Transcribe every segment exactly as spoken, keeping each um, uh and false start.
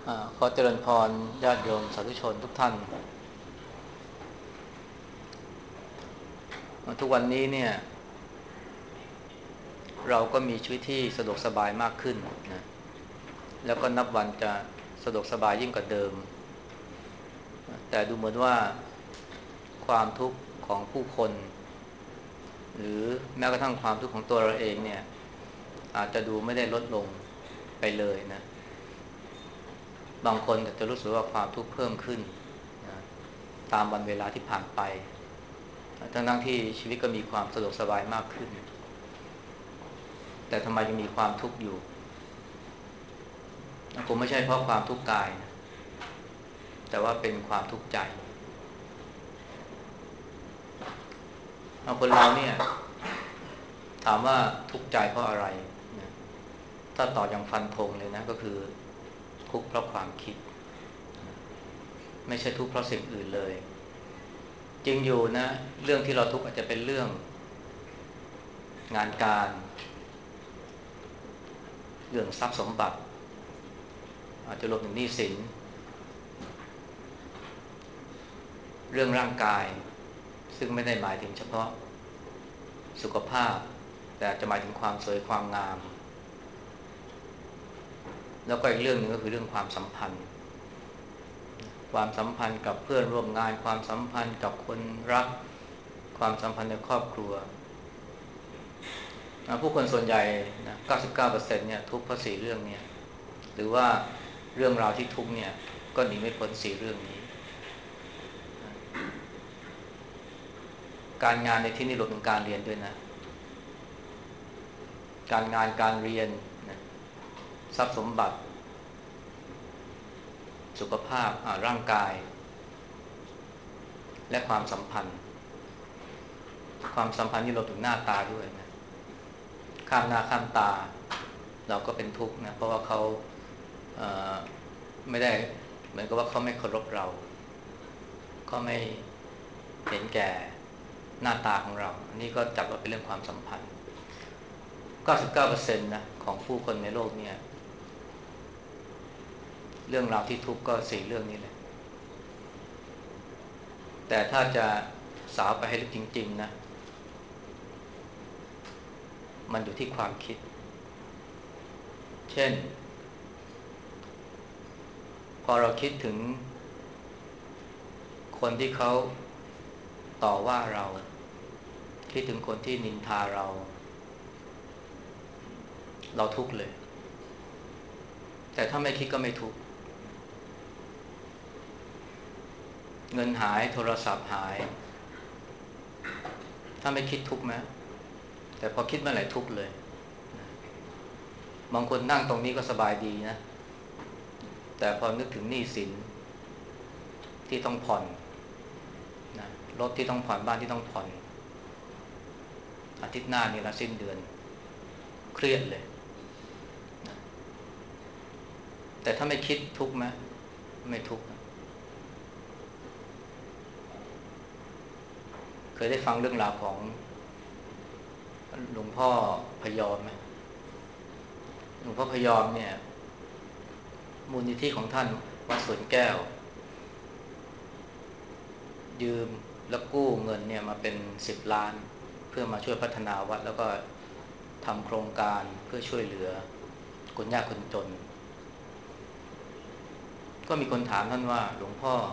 อ่าขอเจริญพรญาติโยมสาธุชนทุกท่านทุกวันนี้เนี่ยเราก็มีชีวิตที่สะดวกสบายมากขึ้นนะแล้วก็นับวันจะสะดวกสบายยิ่งกว่าเดิมแต่ดูเหมือนว่าความทุกข์ของผู้คนหรือแม้กระทั่งความทุกข์ของตัวเราเองเนี่ยอาจจะดูไม่ได้ลดลงไปเลยนะบางคนจะรู้สึกว่าความทุกข์เพิ่มขึ้นนะตามวันเวลาที่ผ่านไปทั้งๆที่ชีวิตก็มีความสะดวกสบายมากขึ้นแต่ทำไมยังมีความทุกข์อยู่คงไม่ใช่เพราะความทุกข์กายนะแต่ว่าเป็นความทุกข์ใจคนเราเนี่ยถามว่าทุกข์ใจเพราะอะไรนะถ้าตอบอย่างฟันธงเลยนะก็คือทุกข์เพราะความคิดไม่ใช่ทุกข์เพราะสิ่งอื่นเลยจริงอยู่นะเรื่องที่เราทุกข์อาจจะเป็นเรื่องงานการเรื่องทรัพย์สมบัติอาจจะรวมถึงหนี้สินเรื่องร่างกายซึ่งไม่ได้หมายถึงเฉพาะสุขภาพแต่จะหมายถึงความสวยความงามแล้วก็อีกเรื่องหนึ่งก็คือเรื่องความสัมพันธ์ความสัมพันธ์กับเพื่อนร่วมงานความสัมพันธ์กับคนรักความสัมพันธ์ในครอบครัวผู้คนส่วนใหญ่นะเก้าสิบเก้าเปอร์เซ็นต์เนี่ยทุกข์เพราะสี่เรื่องนี้หรือว่าเรื่องราวที่ทุกข์เนี่ยก็หนีไม่พ้นสี่เรื่องนี้การงานในที่นี้รวมถึงการเรียนด้วยนะการงานการเรียนนะทรัพย์สมบัติสุขภาพร่างกายและความสัมพันธ์ความสัมพันธ์ที่เราถึงหน้าตาด้วยนะข้ามหน้าข้ามตาเราก็เป็นทุกข์นะเพราะว่าเขาเอ่อไม่ได้เหมือนกับว่าเขาไม่เคารพเราเขาไม่เห็นแก่หน้าตาของเราอันนี้ก็จับว่าเป็นเรื่องความสัมพันธ์ เก้าสิบเก้าเปอร์เซ็นต์ นะของผู้คนในโลกเนี่ยเรื่องราวที่ทุกข์ก็สี่เรื่องนี้แหละแต่ถ้าจะสาวไปให้ลึกจริงๆนะมันอยู่ที่ความคิดเช่นพอเราคิดถึงคนที่เขาต่อว่าเราคิดถึงคนที่นินทาเราเราทุกข์เลยแต่ถ้าไม่คิดก็ไม่ทุกข์เงินหายโทรศัพท์หายถ้าไม่คิดทุกข์ไหมแต่พอคิดเมื่อไหร่ทุกข์เลยบางคนนั่งตรงนี้ก็สบายดีนะแต่พอนึกถึงหนี้สินที่ต้องผ่อนนะรถที่ต้องผ่อนบ้านที่ต้องผ่อนอาทิตย์หน้านี่ละสิ้นเดือนเครียดเลยนะแต่ถ้าไม่คิดทุกข์ไหมไม่ทุกข์เคยได้ฟังเรื่องราวของหลวงพ่อพยอมไหมหลวงพ่อพยอมเนี่ยมูลนิธิของท่านวัดสวนแก้วยืมแล้วกู้เงินเนี่ยมาเป็นสิบล้านเพื่อมาช่วยพัฒนาวัดแล้วก็ทำโครงการเพื่อช่วยเหลือคนยากคนจนก็มีคนถามท่านว่าหลวงพ่อ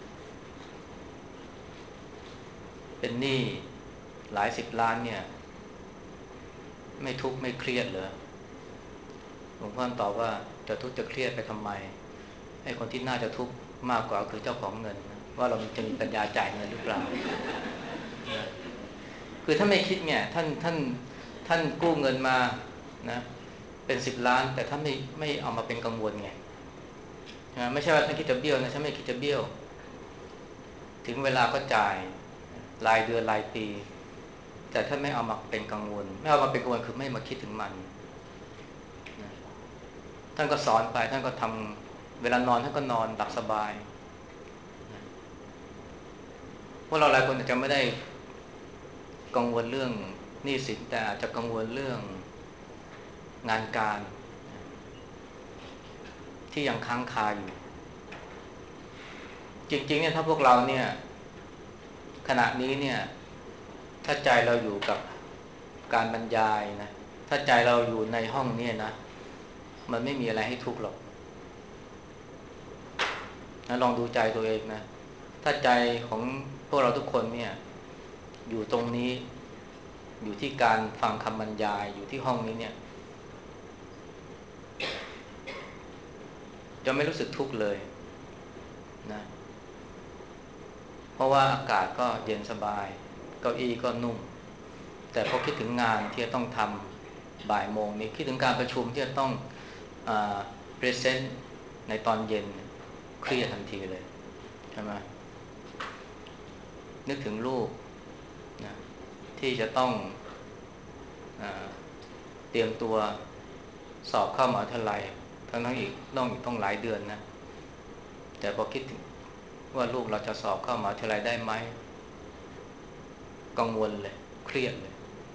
เป็นหนี้หลายสิบล้านเนี่ยไม่ทุกข์ไม่เครียดเหรอหลวงพ่อตอบว่าจะทุกข์จะเครียดไปทำไมไอ้คนที่น่าจะทุกข์มากกว่าคือเจ้าของเงินว่าเราจะมีปัญญาจ่ายเงินหรือเปล่านะคือถ้าไม่คิดเนี่ยท่านท่านท่านกู้เงินมานะเป็นสิบล้านแต่ท่านไม่ไม่เอามาเป็นกังวลไงนะไม่ใช่ว่าท่านคิดจะเบี้ยวนะท่านไม่คิดจะเบี้ยวถึงเวลาก็จ่ายรายเดือนรายปีแต่ท่านไม่เอามาเป็นกังวลไม่เอามาเป็นกังวลคือไม่มาคิดถึงมันนะท่านก็สอนไปท่านก็ทำเวลานอนท่านก็นอนหลับสบายนะพวกเราหลายคนอาจจะไม่ได้กังวลเรื่องหนี้สินแต่อาจจะกังวลเรื่องงานการที่ยังค้างคาอยู่จริงๆเนี่ยถ้าพวกเราเนี่ยขณะนี้เนี่ยถ้าใจเราอยู่กับการบรรยายนะถ้าใจเราอยู่ในห้องเนี่ยนะมันไม่มีอะไรให้ทุกข์หรอกนะลองดูใจตัวเองนะถ้าใจของพวกเราทุกคนเนี่ยอยู่ตรงนี้อยู่ที่การฟังคำบรรยายอยู่ที่ห้องนี้เนี่ยจะไม่รู้สึกทุกข์เลยนะเพราะว่าอากาศก็เย็นสบายเก้าอี้ก็นุ่มแต่พอคิดถึงงานที่จะต้องทำบ่ายโมงนี้คิดถึงการประชุมที่จะต้องอ่า present ในตอนเย็นเครียดทันทีเลยใช่ไหมนึกถึงลูกนะที่จะต้องอ่าเตรียมตัวสอบเข้ามหาวิทยาลัยทั้งทั้งอีกต้องอีกต้องหลายเดือนนะแต่พอคิดถึงว่าลูกเราจะสอบเข้ามหาวิทยาลัยได้ไหมกังวลเลยเครียดเลย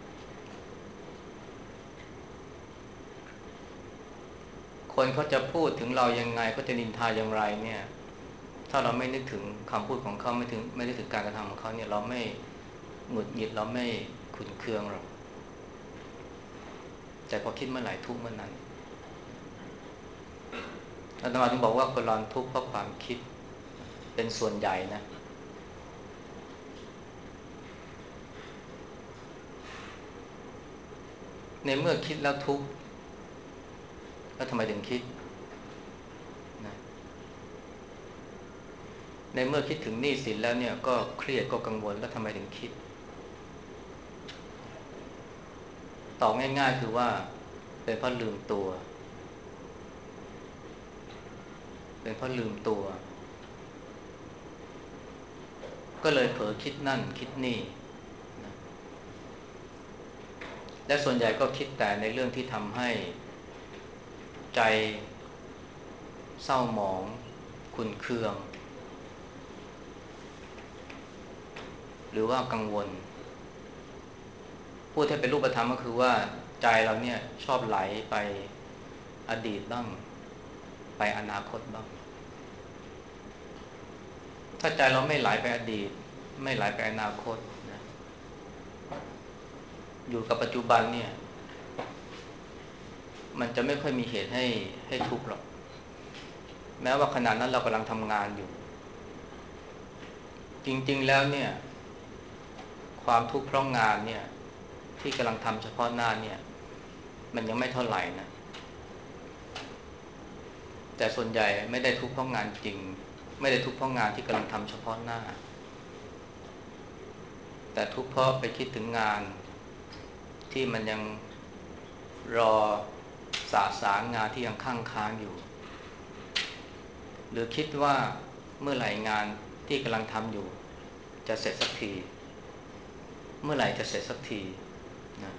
คนเขาจะพูดถึงเรายังไงเขาจะนินทาอย่างไรเนี่ยถ้าเราไม่นึกถึงคำพูดของเขาไม่ถึงไม่นึกถึงการกระทำของเขาเนี่ยเราไม่หงุดหงิดเราไม่ขุ่นเคืองหรอกแต่พอคิดเมื่อไหร่ทุกเมื่อนั้นอาตมาถึงบอกว่าคนเราทุกข์เพราะความคิดเป็นส่วนใหญ่นะในเมื่อคิดแล้วทุกข์แล้วทำไมถึงคิดนะในเมื่อคิดถึงหนี้สินแล้วเนี่ยก็เครียดก็กังวลแล้วทำไมถึงคิดตอบง่ายๆคือว่าเป็นเพราะลืมตัวเป็นเพราะลืมตัวก็เลยเผลอคิดนั่นคิดนี่นะและส่วนใหญ่ก็คิดแต่ในเรื่องที่ทำให้ใจเศร้าหมองขุ่นเคืองหรือว่ากังวลพูดให้เป็นรูปธรรมก็คือว่าใจเราเนี่ยชอบไหลไปอดีตบ้างไปอนาคตบ้างถ้าใจเราไม่ไหลไปอดีตไม่ไหลไปอนาคตนะอยู่กับปัจจุบันเนี่ยมันจะไม่ค่อยมีเหตุให้ให้ทุกข์หรอกแม้ว่าขณะนั้นเรากำลังทำงานอยู่จริงๆแล้วเนี่ยความทุกข์เพราะงานเนี่ยที่กำลังทำเฉพาะหน้าเนี่ยมันยังไม่เท่าไหร่นะแต่ส่วนใหญ่ไม่ได้ทุกข์เพราะงานจริงไม่ได้ทุกข์เพราะงานที่กำลังทำเฉพาะหน้าแต่ทุกข์เพราะไปคิดถึงงานที่มันยังรอสะสางงานที่ยังค้างค้างอยู่หรือคิดว่าเมื่อไหร่งานที่กำลังทำอยู่จะเสร็จสักทีเมื่อไหร่จะเสร็จสักทีนะ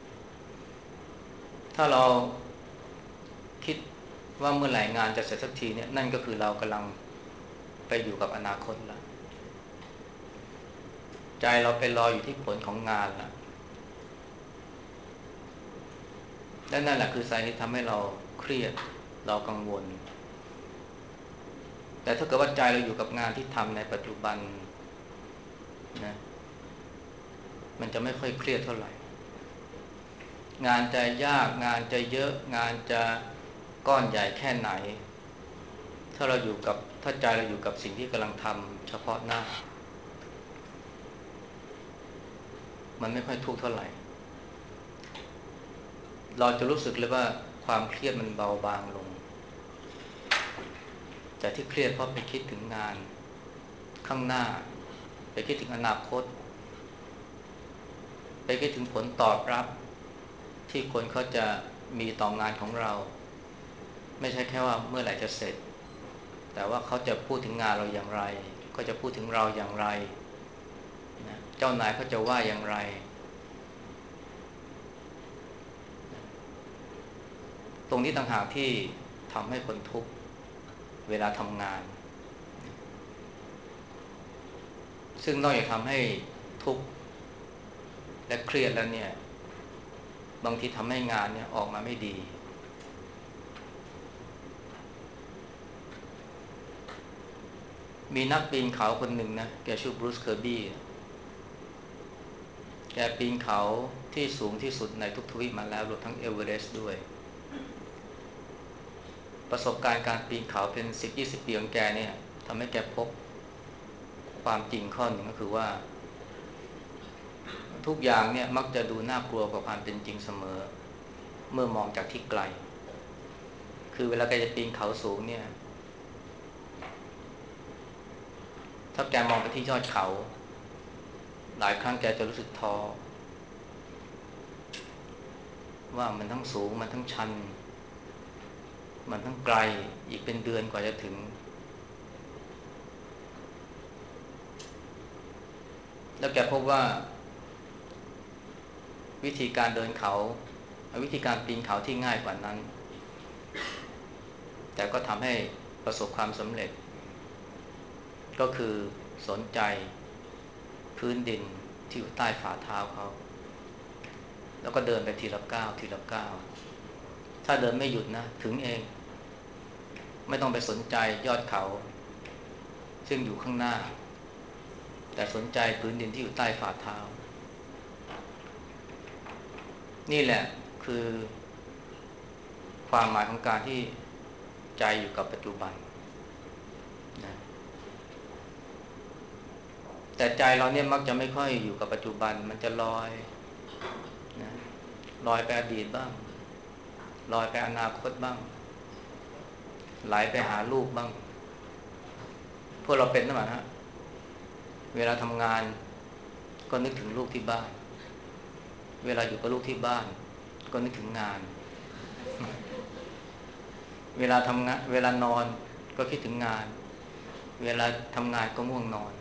ถ้าเราคิดว่าเมื่อไหร่งานจะเสร็จสักทีเนี่ยนั่นก็คือเรากำลังไปอยู่กับอนาคตแล้วใจเราไปรออยู่ที่ผลของงานแล้วและนั่นแหละคือสาเหตุทำให้เราเครียดเรากังวลแต่ถ้าเกิดว่าใจเราอยู่กับงานที่ทำในปัจจุบันนะมันจะไม่ค่อยเครียดเท่าไหร่งานจะยากงานจะเยอะงานจะก้อนใหญ่แค่ไหนถ้าเราอยู่กับถ้าใจเราอยู่กับสิ่งที่กำลังทำเฉพาะหน้ามันไม่ค่อยทุกข์เท่าไหร่เราจะรู้สึกเลยว่าความเครียดมันเบาบางลงแต่ที่เครียดเพราะไปคิดถึงงานข้างหน้าไปคิดถึงอนาคตไปคิดถึงผลตอบรับที่คนเขาจะมีต่องานของเราไม่ใช่แค่ว่าเมื่อไหร่จะเสร็จแต่ว่าเขาจะพูดถึงงานเราอย่างไรก็จะพูดถึงเราอย่างไรนะเจ้านายเขาจะว่าอย่างไรตรงนี้ต่างหากที่ทำให้คนทุกข์เวลาทำงานซึ่งนอกจากทำให้ทุกข์และเครียดแล้วเนี่ยบางทีทำให้งานเนี่ยออกมาไม่ดีมีนักปีนเขาคนหนึ่งนะแกชื่อบรูซเคอร์บี้แกปีนเขาที่สูงที่สุดในทุกทวีปมาแล้วรวมทั้งเอเวอเรสต์ด้วยประสบการณ์การปีนเขาเป็นสิบยี่สิบปีของแกเนี่ยทำให้แกพบความจริงข้อหนึ่งก็คือว่าทุกอย่างเนี่ยมักจะดูน่ากลัวกว่าความเป็นจริงเสมอเมื่อมองจากที่ไกลคือเวลาแกจะปีนเขาสูงเนี่ยถ้าแกมองไปที่ยอดเขาหลายครั้งแกจะรู้สึกท้อว่ามันทั้งสูงมันทั้งชันมันทั้งไกลอีกเป็นเดือนกว่าจะถึงแล้วแกพบว่าวิธีการเดินเขาวิธีการปีนเขาที่ง่ายกว่านั้นแต่ก็ทำให้ประสบความสำเร็จก็คือสนใจพื้นดินที่อยู่ใต้ฝ่าเท้าเขาแล้วก็เดินไปทีละก้าวทีละก้าวถ้าเดินไม่หยุดนะถึงเองไม่ต้องไปสนใจยอดเขาซึ่งอยู่ข้างหน้าแต่สนใจพื้นดินที่อยู่ใต้ฝ่าเท้านี่แหละคือความหมายของการที่ใจอยู่กับปัจจุบันนะแต่ใจเราเนี่ยมักจะไม่ค่อยอยู่กับปัจจุบันมันจะลอยนะลอยไปอดีตบ้างลอยไปอนาคตบ้างไหลไปหาลูกบ้างพวกเราเป็นนะมั้ยฮะเวลาทำงานก็นึกถึงลูกที่บ้านเวลาอยู่กับลูกที่บ้านก็นึกถึงงานเวลาทำงานเวลานอนก็คิดถึงงานเวลาทำงานก็ง่วงนอน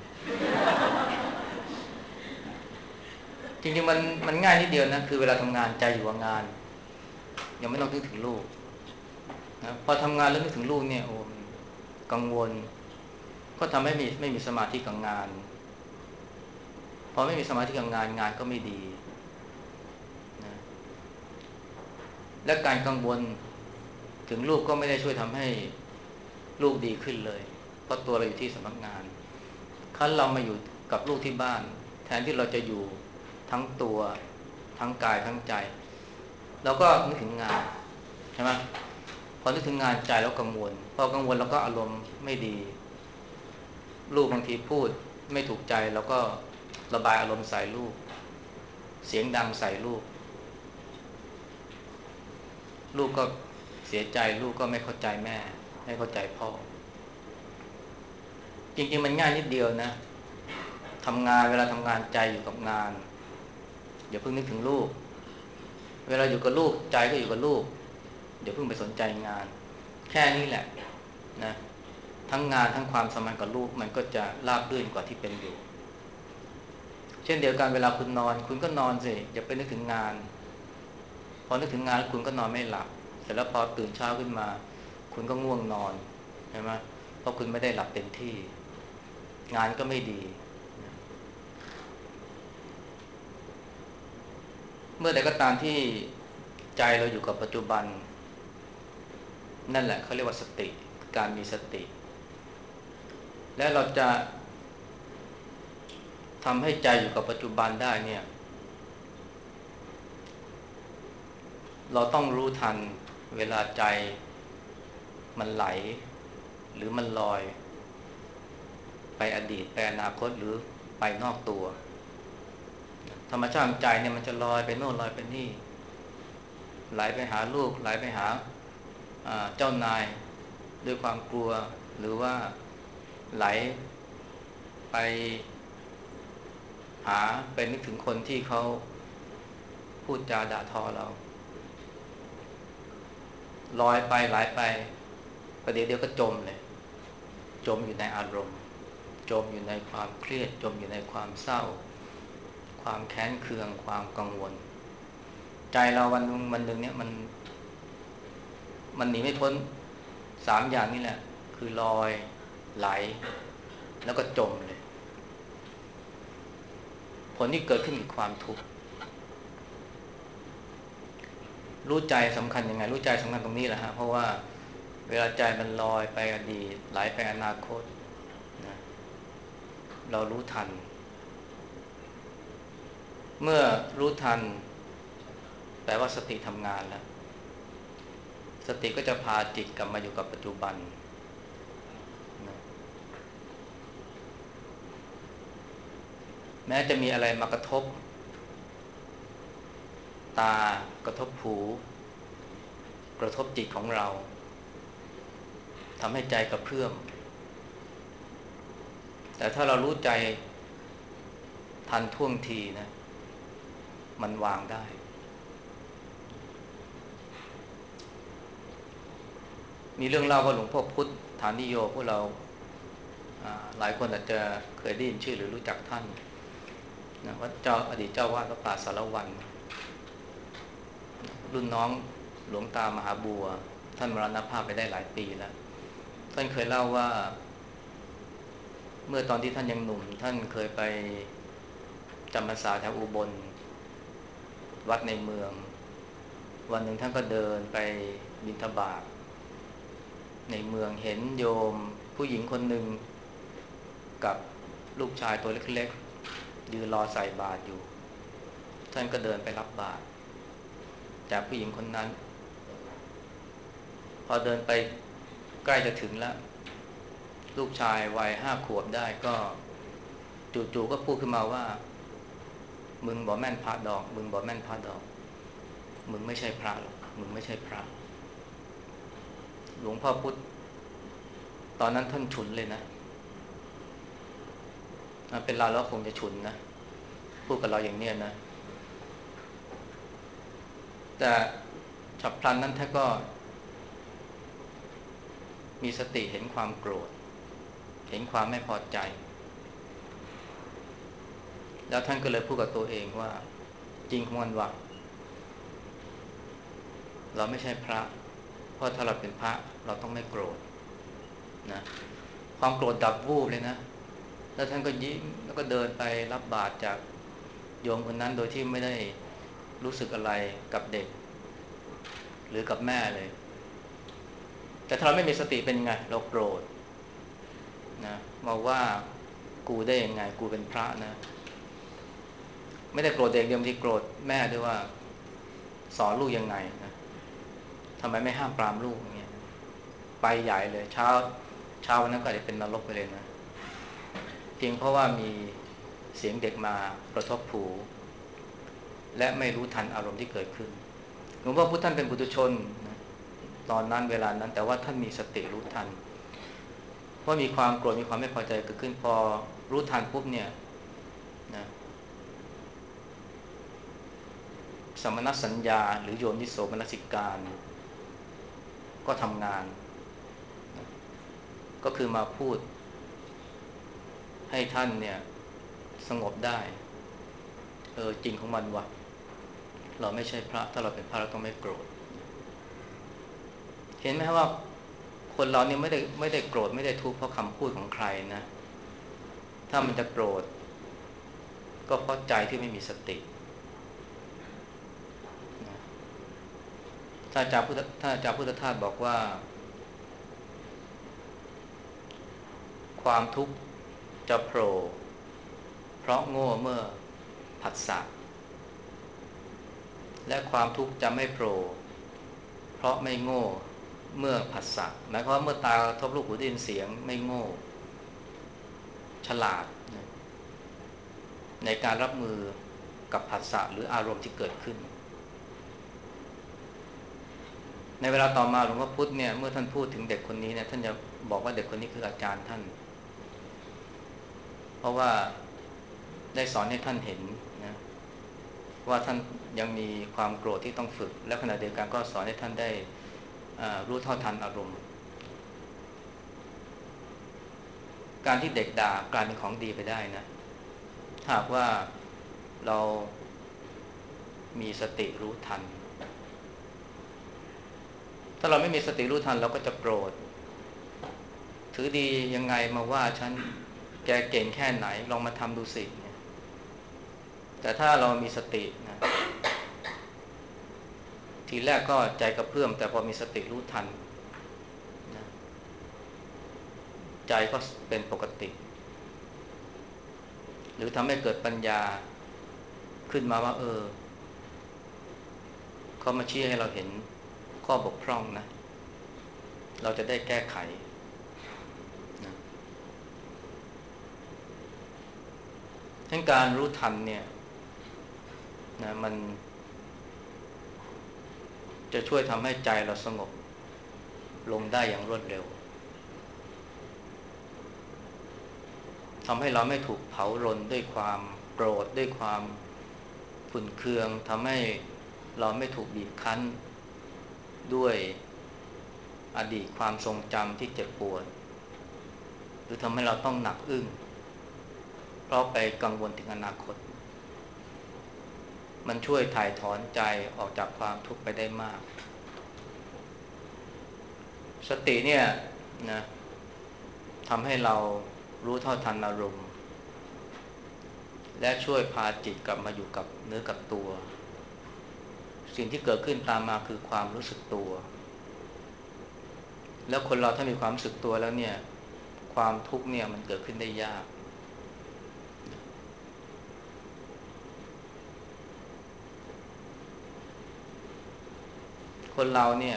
จริงๆมันมันง่ายนิดเดียวนะคือเวลาทำงานใจอยู่กับงานยังไม่ต้องนึกถึงลูกนะพอทำงานแล้วนึกถึงลูกเนี่ยโอ้กังวลก็ทำให้ไม่ไม่มีสมาธิกับงานพอไม่มีสมาธิกับงานงานก็ไม่ดีนะและการกังวลถึงลูกก็ไม่ได้ช่วยทำให้ลูกดีขึ้นเลยเพราะตัวเราอยู่ที่สำนักงานคันเรามาอยู่กับลูกที่บ้านแทนที่เราจะอยู่ทั้งตัวทั้งกายทั้งใจเราก็นึกถึงงานใช่ไหมพอนึกถึงงานใจแล้วกังวลพอกังวลเราก็อารมณ์ไม่ดีลูกบางทีพูดไม่ถูกใจแล้วก็ระบายอารมณ์ใส่ลูกเสียงดังใส่ลูกลูกก็เสียใจลูกก็ไม่เข้าใจแม่ไม่เข้าใจพ่อจริงๆมันง่ายนิดเดียวนะทำงานเวลาทำงานใจอยู่กับงานอย่าเพิ่งนึกถึงลูกเวลาอยู่กับลูกใจก็อยู่กับลูกอย่าเพิ่งไปสนใจงานแค่นี้แหละนะทั้งงานทั้งความสัมพันธ์กับลูกมันก็จะราบรื่นกว่าที่เป็นอยู่เช่นเดียวกันเวลาคุณนอนคุณก็นอนสิอย่าไปนึกถึงงานพอนึกถึงงานคุณก็นอนไม่หลับเสร็จแล้วพอตื่นเช้าขึ้นมาคุณก็ง่วงนอนใช่ไหมเพราะคุณไม่ได้หลับเต็มที่งานก็ไม่ดีเมื่อใดก็ตามที่ใจเราอยู่กับปัจจุบันนั่นแหละเขาเรียกว่าสติการมีสติและเราจะทำให้ใจอยู่กับปัจจุบันได้เนี่ยเราต้องรู้ทันเวลาใจมันไหลหรือมันลอยไปอดีตไปอนาคตหรือไปนอกตัวธรรมชาติใจเนี่ยมันจะลอยไปโน่นลอยไปนี่ไหลไปหาลูกไหลไปหาเจ้านายด้วยความกลัวหรือว่าไหลไปหาไปนึกถึงคนที่เขาพูดจาด่าทอเราลอยไปไหลไปประเดี๋ยวเดียวก็จมเลยจมอยู่ในอารมณ์จมอยู่ในความเครียดจมอยู่ในความเศร้าความแค้นเคืองความกังวลใจเราวันนึงวันนึงเนี่ยมันมันหนีไม่พ้นสามอย่างนี้แหละคือลอยไหลแล้วก็จมเลยผลที่เกิดขึ้นคือความทุกข์รู้ใจสำคัญยังไงรู้ใจสำคัญตรงนี้แหละฮะเพราะว่าเวลาใจมันลอยไปอดีตไหลไปอนาคตนะเรารู้ทันเมื่อรู้ทันแปลว่าสติทำงานแล้วสติก็จะพาจิตกลับมาอยู่กับปัจจุบันนะแม้จะมีอะไรมากระทบตากระทบหูกระทบจิตของเราทำให้ใจกระเพื่อมแต่ถ้าเรารู้ใจทันท่วงทีนะมันวางได้มีเรื่องเล่าว่าหลวงพ่อพุทธฐานิโยพวกเราหลายคนอาจจะเคยได้ยินชื่อหรือรู้จักท่านนะว่าเจ้าอดีตเจ้าวาดวัดป่าสารวันรุ่นน้องหลวงตามหาบัวท่านมรณภาพไปได้หลายปีแล้วท่านเคยเล่าว่าเมื่อตอนที่ท่านยังหนุ่มท่านเคยไปจำพรรษาแถวอุบลวัดในเมืองวันหนึ่งท่านก็เดินไปบิณฑบาตในเมืองเห็นโยมผู้หญิงคนหนึ่งกับลูกชายตัวเล็กๆยืนรอใส่บาตรอยู่ท่านก็เดินไปรับบาตรจากผู้หญิงคนนั้นพอเดินไปใกล้จะถึงแล้วลูกชายวัยห้าขวบได้ก็จู่ๆก็พูดขึ้นมาว่ามึงบอกแม่นพระดอกมึงบอกแม่นพระดอกมึงไม่ใช่พระหรอกมึงไม่ใช่พระหลวงพ่อพุธตอนนั้นท่านฉุนเลยนะเป็นเราแล้วคงจะฉุนนะพูดกับเราอย่างเนี้ยนะแต่ฉับพลันนั้นท่านก็มีสติเห็นความโกรธเห็นความไม่พอใจแล้วท่านก็เลยพูดกับตัวเองว่าจริงของมันว่าเราไม่ใช่พระเพราะถ้าเราเป็นพระเราต้องไม่โกรธนะความโกรธดับวูบเลยนะแล้วท่านก็ยิ้มแล้วก็เดินไปรับบาตรจากโยมคนนั้นโดยที่ไม่ได้รู้สึกอะไรกับเด็กหรือกับแม่เลยแต่ถ้าเราไม่มีสติเป็นยังไงเราโกรธนะมาว่ากูได้ยังไงกูเป็นพระนะไม่ได้โกรธเด็กเดียวที่โกรธแม่ด้วยว่าสอนลูกยังไงนะทำไมไม่ห้ามปรามลูกอย่างเงี้ยไปใหญ่เลยเช้าเช้าวันนั้นก็อาจจะเป็นนรกไปเลยนะเพียงเพราะว่ามีเสียงเด็กมากระทบหูและไม่รู้ทันอารมณ์ที่เกิดขึ้นหลวงพ่อพุทธท่านเป็นปุถุชนนะตอนนั้นเวลานั้นแต่ว่าท่านมีสติรู้ทันว่ามีความโกรธมีความไม่พอใจเกิดขึ้นพอรู้ทันปุ๊บเนี่ยนะสมณสัญญาหรือโยนิโสมนสิการก็ทำงานนะก็คือมาพูดให้ท่านเนี่ยสงบได้เออจริงของมันวะเราไม่ใช่พระถ้าเราเป็นพระเราต้องไม่โกรธเห็นไหมว่าคนเราเนี่ยไม่ได้ไม่ได้โกรธไม่ได้ทุกข์เพราะคำพูดของใครนะถ้ามันจะโกรธก็เพราะใจที่ไม่มีสตินะถ้าอาจารย์พุทธถ้าอาจารย์พุทธทาสบอกว่าความทุกข์จะโผล่เพราะโง่เมื่อผัสสะและความทุกข์จะไม่โผล่เพราะไม่โง่เมื่อผัสสะหมายความว่าเมื่อตากระทบรูปหูได้ยินเสียงไม่โง่ฉลาดนะในการรับมือกับผัสสะหรืออารมณ์ที่เกิดขึ้นในเวลาต่อมาหลวงพ่อพุธเนี่ยเมื่อท่านพูดถึงเด็กคนนี้เนี่ยท่านจะบอกว่าเด็กคนนี้คืออาจารย์ท่านเพราะว่าได้สอนให้ท่านเห็นนะว่าท่านยังมีความโกรธที่ต้องฝึกและขณะเดียวกันก็สอนให้ท่านได้รู้เท่าทันอารมณ์การที่เด็กด่ากลายเป็นของดีไปได้นะหากว่าเรามีสติรู้ทันถ้าเราไม่มีสติรู้ทันเราก็จะโกรธถือดียังไงมาว่าฉันแกเก่งแค่ไหนลองมาทำดูสิแต่ถ้าเรามีสตินะทีแรกก็ใจกระเพื่อมแต่พอมีสติรู้ทันนะใจก็เป็นปกติหรือทำให้เกิดปัญญาขึ้นมาว่าเออเขามาชี้ให้เราเห็นข้อบกพร่องนะเราจะได้แก้ไขนะทั้งการรู้ทันเนี่ยนะมันจะช่วยทำให้ใจเราสงบลงได้อย่างรวดเร็วทำให้เราไม่ถูกเผารนด้วยความโกรธด้วยความขุ่นเคืองทำให้เราไม่ถูกบีบคั้นด้วยอดีตความทรงจำที่เจ็บปวดหรือทำให้เราต้องหนักอึ้งเพราะไปกังวลถึงอนาคตมันช่วยถ่ายถอนใจออกจากความทุกข์ไปได้มากสติเนี่ยนะทำให้เรารู้เท่าทันอารมณ์และช่วยพาจิตกลับมาอยู่กับเนื้อกับตัวสิ่งที่เกิดขึ้นตามมาคือความรู้สึกตัวแล้วคนเราถ้ามีความรู้สึกตัวแล้วเนี่ยความทุกข์เนี่ยมันเกิดขึ้นได้ยากคนเราเนี่ย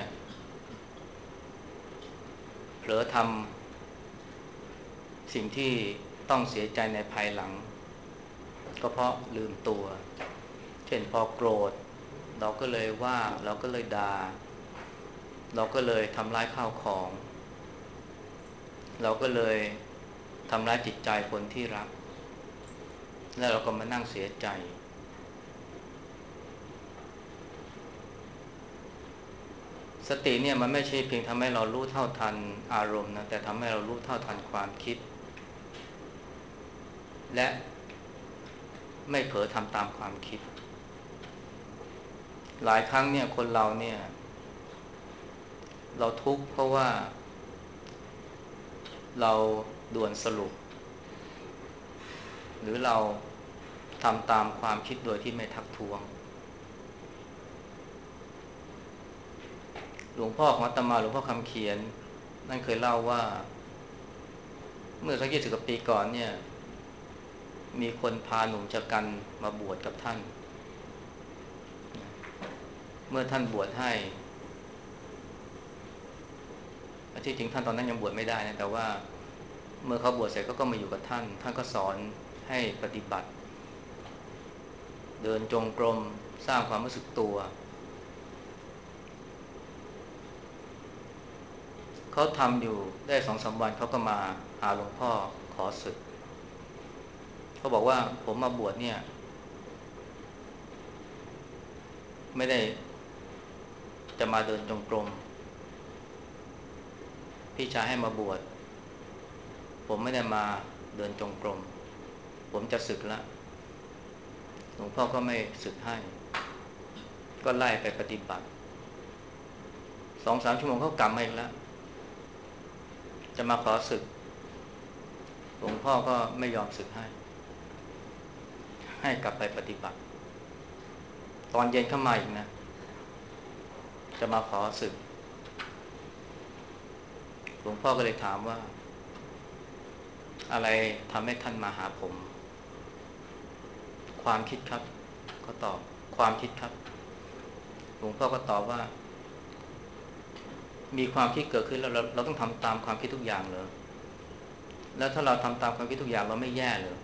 เผลอทำสิ่งที่ต้องเสียใจในภายหลังก็เพราะลืมตัวเช่นพอโกรธเราก็เลยว่าเราก็เลยด่าเราก็เลยทำร้ายข้าวของเราก็เลยทำร้ายจิตใจคนที่รักแล้วเราก็มานั่งเสียใจสติเนี่ยมันไม่ใช่เพียงทำให้เรารู้เท่าทันอารมณ์นะแต่ทำให้เรารู้เท่าทันความคิดและไม่เผลอทำตามความคิดหลายครั้งเนี่ยคนเราเนี่ยเราทุกข์เพราะว่าเราด่วนสรุปหรือเราทำตามความคิดโดยที่ไม่ทักท้วงหลวงพ่อของอาตมาหลวงพ่อคำเขียนนั่นเคยเล่าว่าเมื่อสักยี่สิบกว่าปีก่อนเนี่ยมีคนพาหนุ่มชะกันมาบวชกับท่านเมื่อท่านบวชให้ที่จริงท่านตอนนั้นยังบวชไม่ได้นะแต่ว่าเมื่อเขาบวชเสร็จก็ก็มาอยู่กับท่านท่านก็สอนให้ปฏิบัติเดินจงกรมสร้างความรู้สึกตัวเขาทำอยู่ได้สองสามวันเขาก็มาหาหลวงพ่อขอสึกเขาบอกว่าผมมาบวชเนี่ยไม่ได้จะมาเดินจงกรมพี่ชายให้มาบวชผมไม่ได้มาเดินจงกรมผมจะสึกแล้วหลวงพ่อก็ไม่สึกให้ก็ไล่ไปปฏิบัติสองสามชั่วโมงเขากลับมาอีกแล้วจะมาขอสึกหลวงพ่อก็ไม่ยอมสึกให้ให้กลับไปปฏิบัติตอนเย็นเข้ามาอีกนะจะมาขอสึกหลวงพ่อก็เลยถามว่าอะไรทำให้ท่านมาหาผมความคิดครับก็ตอบความคิดครับหลวงพ่อก็ตอบว่ามีความคิดเกิดขึ้นแล้วเราเราต้องทำตามความคิดทุกอย่างเลยแล้วถ้าเราทำตามความคิดทุกอย่างเราไม่แย่เลย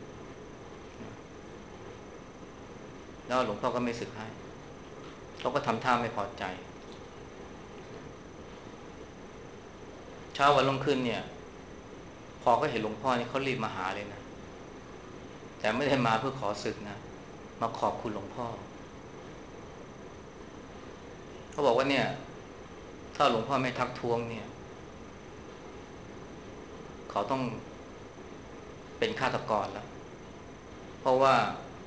แล้วหลวงพ่อก็ไม่สึกให้เขาก็ทำท่าไม่พอใจเช้าวันรุ่งขึ้นเนี่ยพอเขาเห็นหลวงพ่อนี่เขารีบมาหาเลยนะแต่ไม่ได้มาเพื่อขอสึกนะมาขอบคุณหลวงพ่อเขาบอกว่าเนี่ยถ้าหลวงพ่อไม่ทักท้วงเนี่ยเขาต้องเป็นฆาตกรแล้วเพราะว่า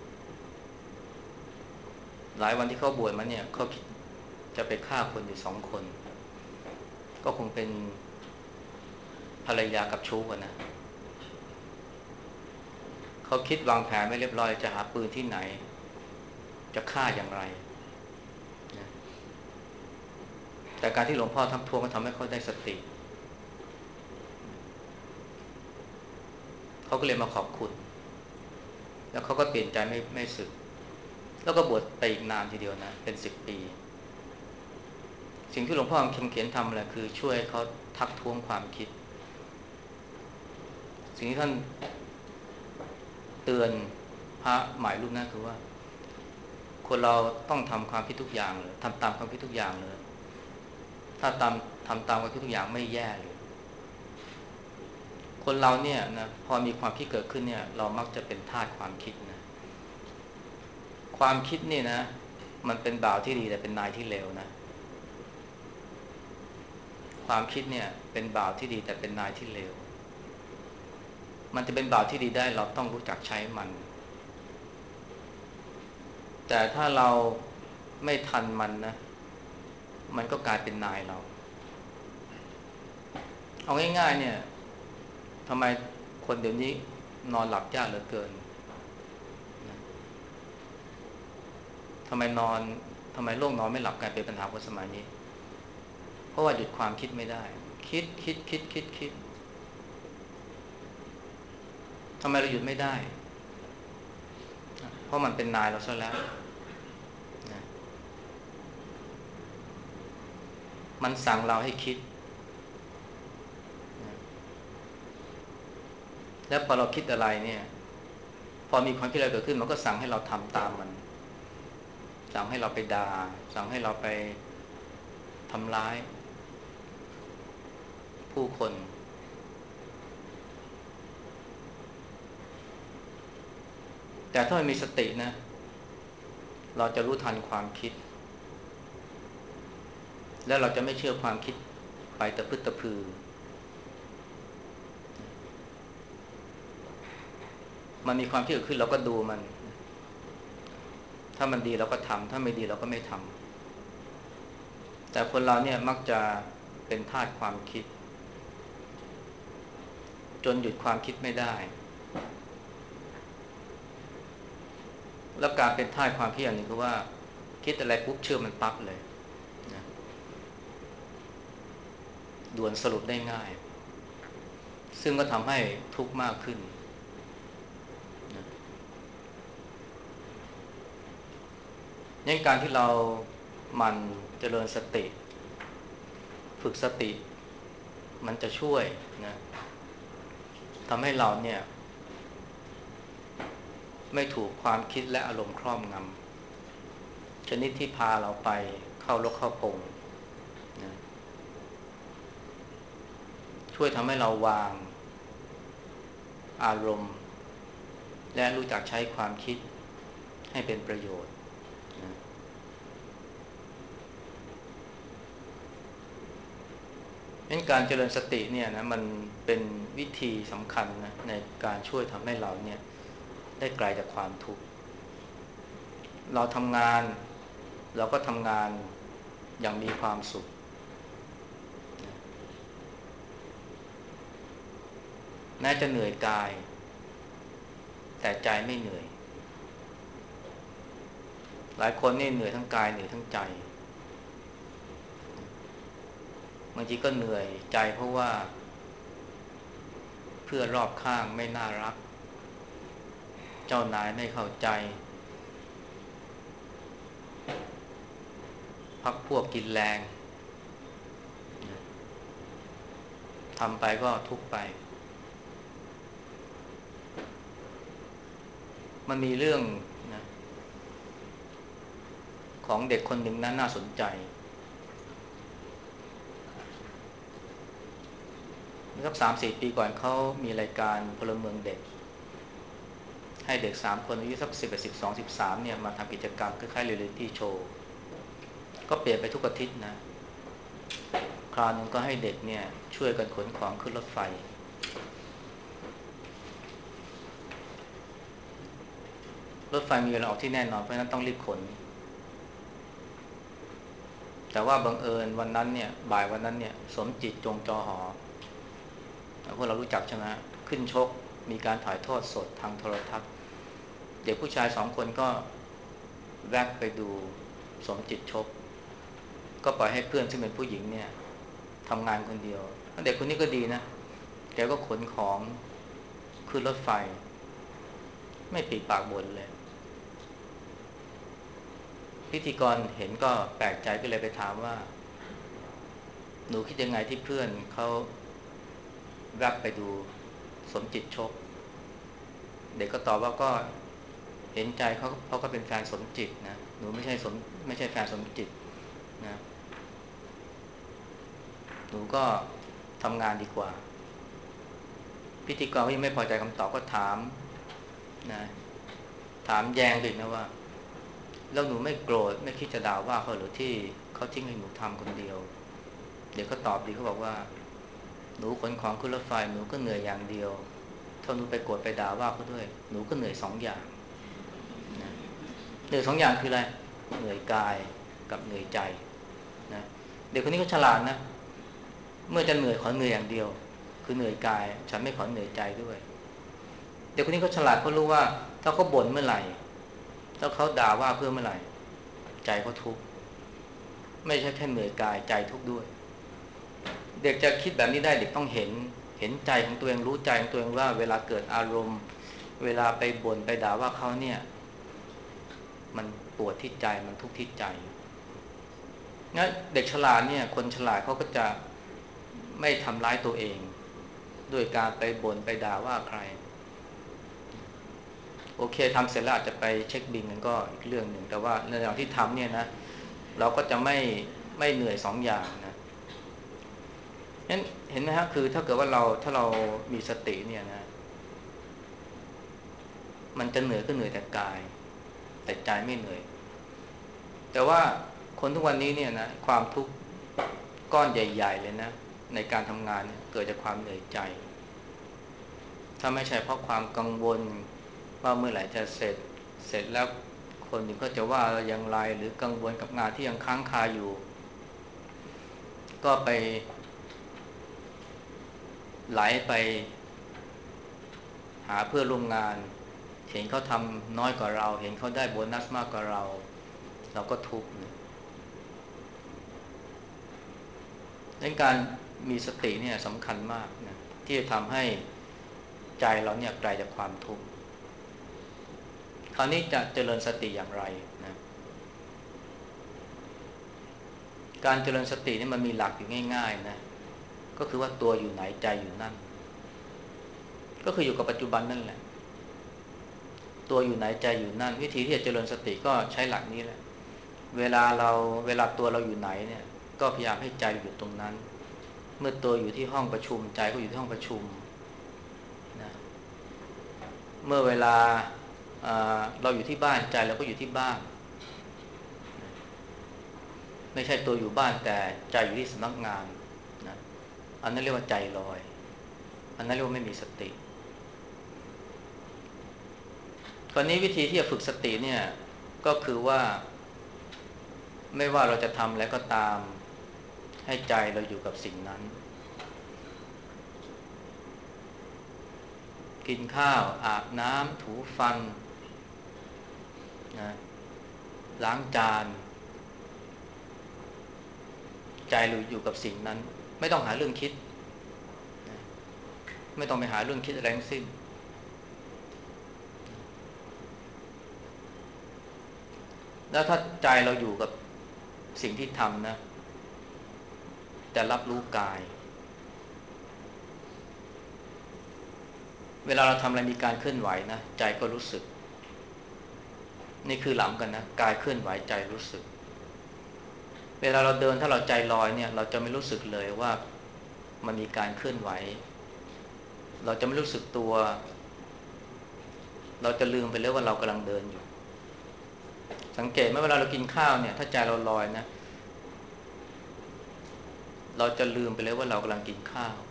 หลายวันที่เขาบวชมาเนี่ยเขาคิดจะไปฆ่าคนอยู่สองคนก็คงเป็นภรรยากับชู้กันนะเขาคิดวางแผนไม่เรียบร้อยจะหาปืนที่ไหนจะฆ่าอย่างไรนะแต่การที่หลวงพ่อทักท้วงก็ทำให้เขาได้สติเขาก็เลยมาขอบคุณแล้วเขาก็เปลี่ยนใจไม่ไม่สึกแล้วก็บวชไปอีกนานทีเดียวนะเป็นสิบปีสิ่งที่หลวงพ่อคำเขียนทำอะไรคือช่วยเขาทักท้วงความคิดสิ่งที่ท่านเตือนพระหมายรูปนั้นคือว่าคนเราต้องทำความคิดทุกอย่างเลยทำตามความคิดทุกอย่างเลยถ้าตามทำตามความคิดทุกอย่างไม่แย่เลยคนเราเนี่ยนะพอมีความคิดเกิดขึ้นเนี่ยเรามักจะเป็นทาสความคิดนะความคิดนี่นะมันเป็นบ่าวที่ดีแต่เป็นนายที่เลวนะความคิดเนี่ยเป็นบ่าวที่ดีแต่เป็นนายที่เลวมันจะเป็นบ่าวที่ดีได้เราต้องรู้จักใช้มันแต่ถ้าเราไม่ทันมันนะมันก็กลายเป็นนายเราเอาง่ายๆเนี่ยทำไมคนเดี๋ยวนี้นอนหลับยากเหลือเกินนะทำไมนอนทำไมโรคนอนไม่หลับกลายเป็นปัญหาคนสมัยนี้เพราะว่าหยุดความคิดไม่ได้คิดคิดคิดคิดคิดทำไมเราหยุดไม่ได้เพราะมันเป็นนายเราซะแล้วนะมันสั่งเราให้คิดนะแล้วพอเราคิดอะไรเนี่ยพอมีความคิดอะไรเกิดขึ้นมันก็สั่งให้เราทำตามมันสั่งให้เราไปด่าสั่งให้เราไปทำร้ายผู้คนแต่ถ้ามันมีสตินะเราจะรู้ทันความคิดแล้วเราจะไม่เชื่อความคิดไปตะพึดตะพือมันมีความคิดเกิดขึ้นเราก็ดูมันถ้ามันดีเราก็ทำถ้าไม่ดีเราก็ไม่ทำแต่คนเราเนี่ยมักจะเป็นทาสความคิดจนหยุดความคิดไม่ได้แล้วการเป็นทาสความคิดอย่างหนึ่งคือว่าคิดอะไรปุ๊บเชื่อมันปั๊บเลยนะด่วนสรุปได้ง่ายซึ่งก็ทำให้ทุกข์มากขึ้นนะงั้นการที่เราหมั่นเจริญสติฝึกสติมันจะช่วยนะทำให้เราเนี่ยไม่ถูกความคิดและอารมณ์ครอบงำชนิดที่พาเราไปเข้ารกเข้าพงนะช่วยทำให้เราวางอารมณ์และรู้จักใช้ความคิดให้เป็นประโยชน์นะงั้นการเจริญสติเนี่ยนะมันเป็นวิธีสำคัญนะในการช่วยทำให้เราเนี่ยได้ไกลจากความทุกข์เราทำงานเราก็ทำงานอย่างมีความสุขแม้จะเหนื่อยกายแต่ใจไม่เหนื่อยหลายคนนี่เหนื่อยทั้งกายเหนื่อยทั้งใจบางทีก็เหนื่อยใจเพราะว่าเพื่อนรอบข้างไม่น่ารักเจ้านายไม่เข้าใจพรรคพวกกินแรงทำไปก็ทุกข์ไปมันมีเรื่องนะของเด็กคนหนึ่งนั้นน่าสนใจสักสามสี่ปีก่อนเขามีรายการพลเมืองเด็กให้เด็กสามคนอายุสักสิบเอ็ดสิบสองสิบสามเนี่ยมาทำกิจกรรมคล้ายๆเรียลลิตี้โชว์ก็เปลี่ยนไปทุกอาทิตย์นะคราวนึงก็ให้เด็กเนี่ยช่วยกันขนของขึ้นรถไฟรถไฟมีเวลาออกที่แน่นอนเพราะฉะนั้นต้องรีบขนแต่ว่าบังเอิญวันนั้นเนี่ยบ่ายวันนั้นเนี่ยสมจิตจงจอหอพวกเรารู้จักใช่ไหมขึ้นชกมีการถ่ายทอดสดทางโทรทัศน์เด็กผู้ชายสองคนก็แวะไปดูสมจิตชกก็ปล่อยให้เพื่อนซึ่งเป็นผู้หญิงเนี่ยทำงานคนเดียวเด็กคนนี้ก็ดีนะแกก็ขนของขึ้นรถไฟไม่ปีปากบ่นเลยพิธีกรเห็นก็แปลกใจก็เลยไปถามว่าหนูคิดยังไงที่เพื่อนเขาแวบไปดูสมจิตชกเด็กก็ตอบว่าก็เห็นใจเขาเพราะเขาเป็นแฟนสมจิตนะหนูไม่ใช่สมไม่ใช่แฟนสมจิตนะหนูก็ทำงานดีกว่าพิธีกรก็ยังไม่พอใจคำตอบก็ถามนะถามแยงอีกนะว่าแล้วหนูไม่โกรธไม่คิดจะด่าว่าเขาหรือที่เขาทิ้งให้หนูทำคนเดียวเด็กก็ตอบดีเขาบอกว่าหนูขนของขึ้นรถไฟหนูก็เหนื่อยอย่างเดียวถ้าหนูไปโกรธไปด่าว่าเขาด้วยหนูก็เหนื่อยสองอย่างนะเหนื่อยสองอย่างคืออะไรเหนื่อยกายกับเหนื่อยใจนะเด็กคนนี้ก็ฉลาดนะเมื่อจะเหนื่อยขอเหนื่อยอย่างเดียวคือเหนื่อยกายฉันไม่ขอเหนื่อยใจด้วยเด็กคนนี้ก็ฉลาดเพราะรู้ว่าถ้าเขาบ่นเมื่อไหร่ถ้าเขาด่าว่าเพื่อเมื่อไหร่ใจเขาทุกข์ไม่ใช่แค่เหนื่อยกายใจทุกข์ด้วยเด็กจะคิดแบบนี้ได้เด็กต้องเห็นเห็นใจของตัวเองรู้ใจของตัวเองว่าเวลาเกิดอารมณ์เวลาไปบ่นไปด่าว่าเขาเนี่ยมันปวดที่ใจมันทุกข์ที่ใจงั้นเด็กฉลาดเนี่ยคนฉลาดเขาก็จะไม่ทำร้ายตัวเองด้วยการไปบ่นไปด่าว่าใครโอเคทำเสร็จแล้วอาจจะไปเช็คบิลกันก็อีกเรื่องหนึ่งแต่ว่าในระหว่างที่ทำเนี่ยนะเราก็จะไม่ไม่เหนื่อยสองอย่างนะงั้นเห็นไหมครับคือถ้าเกิดว่าเราถ้าเรามีสติเนี่ยนะมันจะเหนื่อยก็เหนื่อยแต่กายแต่ใจไม่เหนื่อยแต่ว่าคนทุกวันนี้เนี่ยนะความทุกข์ก้อนใหญ่ๆเลยนะในการทำงานเนี่ยเกิดจากความเหนื่อยใจถ้าไม่ใช่เพราะความกังวลว่าเมื่อไหร่จะเสร็จเสร็จแล้วคนอื่นก็จะว่าเราอย่างไรหรือกังวลกับงานที่ยังค้างคาอยู่ก็ไปไหลไปหาเพื่อนร่วมงานเห็นเขาทำน้อยกว่าเราเห็นเขาได้โบนัสมากกว่าเราเราก็ทุกข์นะดังนั้นการมีสติเนี่ยสำคัญมากนะที่จะทำให้ใจเราเนี่ยไกลจากความทุกข์คราวนี้จะเจริญสติอย่างไรนะการเจริญสตินี่มันมีหลักอยู่ง่ายๆนะก็คือว่าตัวอยู่ไหนใจอยู่นั่นก็คืออยู่กับปัจจุบันนั่นแหละตัวอยู่ไหนใจอยู่นั่นวิธีที่จะเจริญสติก็ใช้หลักนี้แหละเวลาเราเวลาตัวเราอยู่ไหนเนี่ยก็พยายามให้ใจอยู่ตรงนั้นเมื่อตัวอยู่ที่ห้องประชุมใจก็อยู่ที่ห้องประชุมนะเมื่อเวลาเราอยู่ที่บ้านใจเราก็อยู่ที่บ้านไม่ใช่ตัวอยู่บ้านแต่ใจอยู่ที่สำนักงานนะอันนั้นเรียกว่าใจลอยอันนั้นเรียกว่าไม่มีสติคราวนี้วิธีที่จะฝึกสติเนี่ยก็คือว่าไม่ว่าเราจะทำอะไรก็ตามให้ใจเราอยู่กับสิ่งนั้นกินข้าวอาบน้ำถูฟันนะล้างจานใจเราอยู่กับสิ่งนั้นไม่ต้องหาเรื่องคิดนะไม่ต้องไปหาเรื่องคิดอะไรทั้งสิ้นแล้วถ้าใจเราอยู่กับสิ่งที่ทำนะจะรับรู้กายเวลาเราทำอะไรมีการเคลื่อนไหวนะใจก็รู้สึกนี่คือหลังกันนะกายเคลื่อนไหวใจรู้สึกเวลาเราเดินถ้าเราใจลอยเนี่ยเราจะไม่รู้สึกเลยว่ามันมีการเคลื่อนไหวเราจะไม่รู้สึกตัวเราจะลืมไปเลยว่าเรากำลังเดินอยู่สังเกตไหมเวลาเรากินข้าวเนี่ยถ้าใจเราลอยนะเราจะลืมไปเลยว่าเรากำลังกินข้าว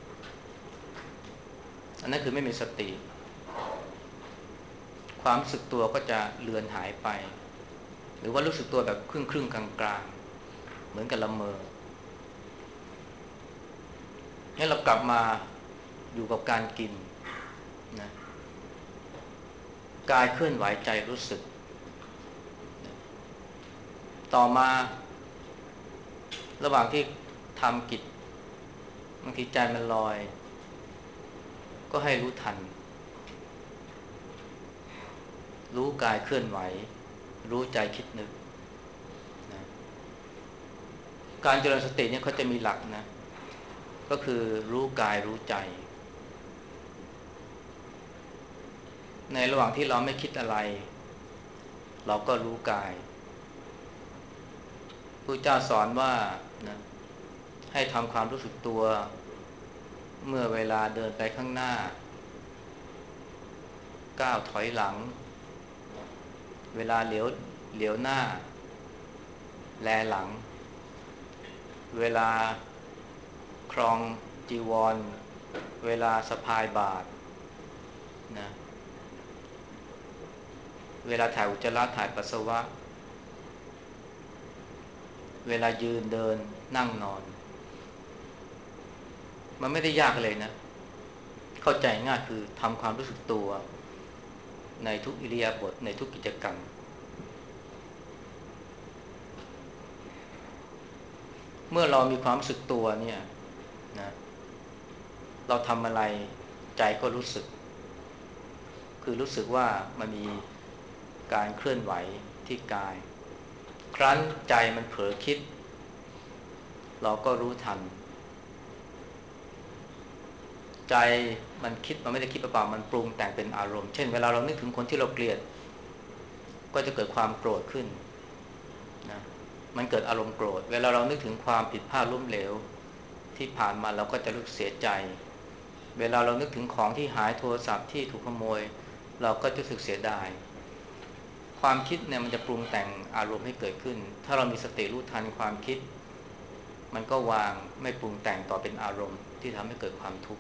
อันนั้นคือไม่มีสติความรู้สึกตัวก็จะเลือนหายไปหรือว่ารู้สึกตัวแบบครึ่งครึ่งกลางกลางเหมือนกับละเมองั้นเรากลับมาอยู่กับการกินนะกายเคลื่อนไหวใจรู้สึกต่อมาระหว่างที่ทำกิจบางทีใจมันลอยก็ให้รู้ทันรู้กายเคลื่อนไหวรู้ใจคิดนึกนะการเจริญสติเนี่ยเขาจะมีหลักนะก็คือรู้กายรู้ใจในระหว่างที่เราไม่คิดอะไรเราก็รู้กายพระเจ้าสอนว่านะให้ทำความรู้สึกตัวเมื่อเวลาเดินไปข้างหน้าก้าวถอยหลังเวลาเหลียวเหลียวหน้าแลหลังเวลาครองจีวรเวลาสะพายบาตรนะเวลาถ่ายอุจจาระถ่ายปัสสาวะเวลายืนเดินนั่งนอนมันไม่ได้ยากเลยนะเข้าใจง่ายคือทำความรู้สึกตัวในทุกอิริยาบถในทุกกิจกรรมเมื่อเรามีความรู้สึกตัวเนี่ยนะเราทำอะไรใจก็รู้สึกคือรู้สึกว่ามันมีการเคลื่อนไหวที่กายครั้นใจมันเผลอคิดเราก็รู้ทันใจมันคิดมันไม่ได้คิดเปล่าๆมันปรุงแต่งเป็นอารมณ์เช่นเวลาเรานึกถึงคนที่เราเกลียดก็จะเกิดความโกรธขึ้นนะมันเกิดอารมณ์โกรธเวลาเรานึกถึงความผิดพลาดล้มเหลวที่ผ่านมาเราก็จะรู้สึกเสียใจเวลาเรานึกถึงของที่หายโทรศัพท์ที่ถูกขโมยเราก็จะรู้สึกเสียดายความคิดเนี่ยมันจะปรุงแต่งอารมณ์ให้เกิดขึ้นถ้าเรามีสติรู้ทันความคิดมันก็วางไม่ปรุงแต่งต่อเป็นอารมณ์ที่ทำให้เกิดความทุกข์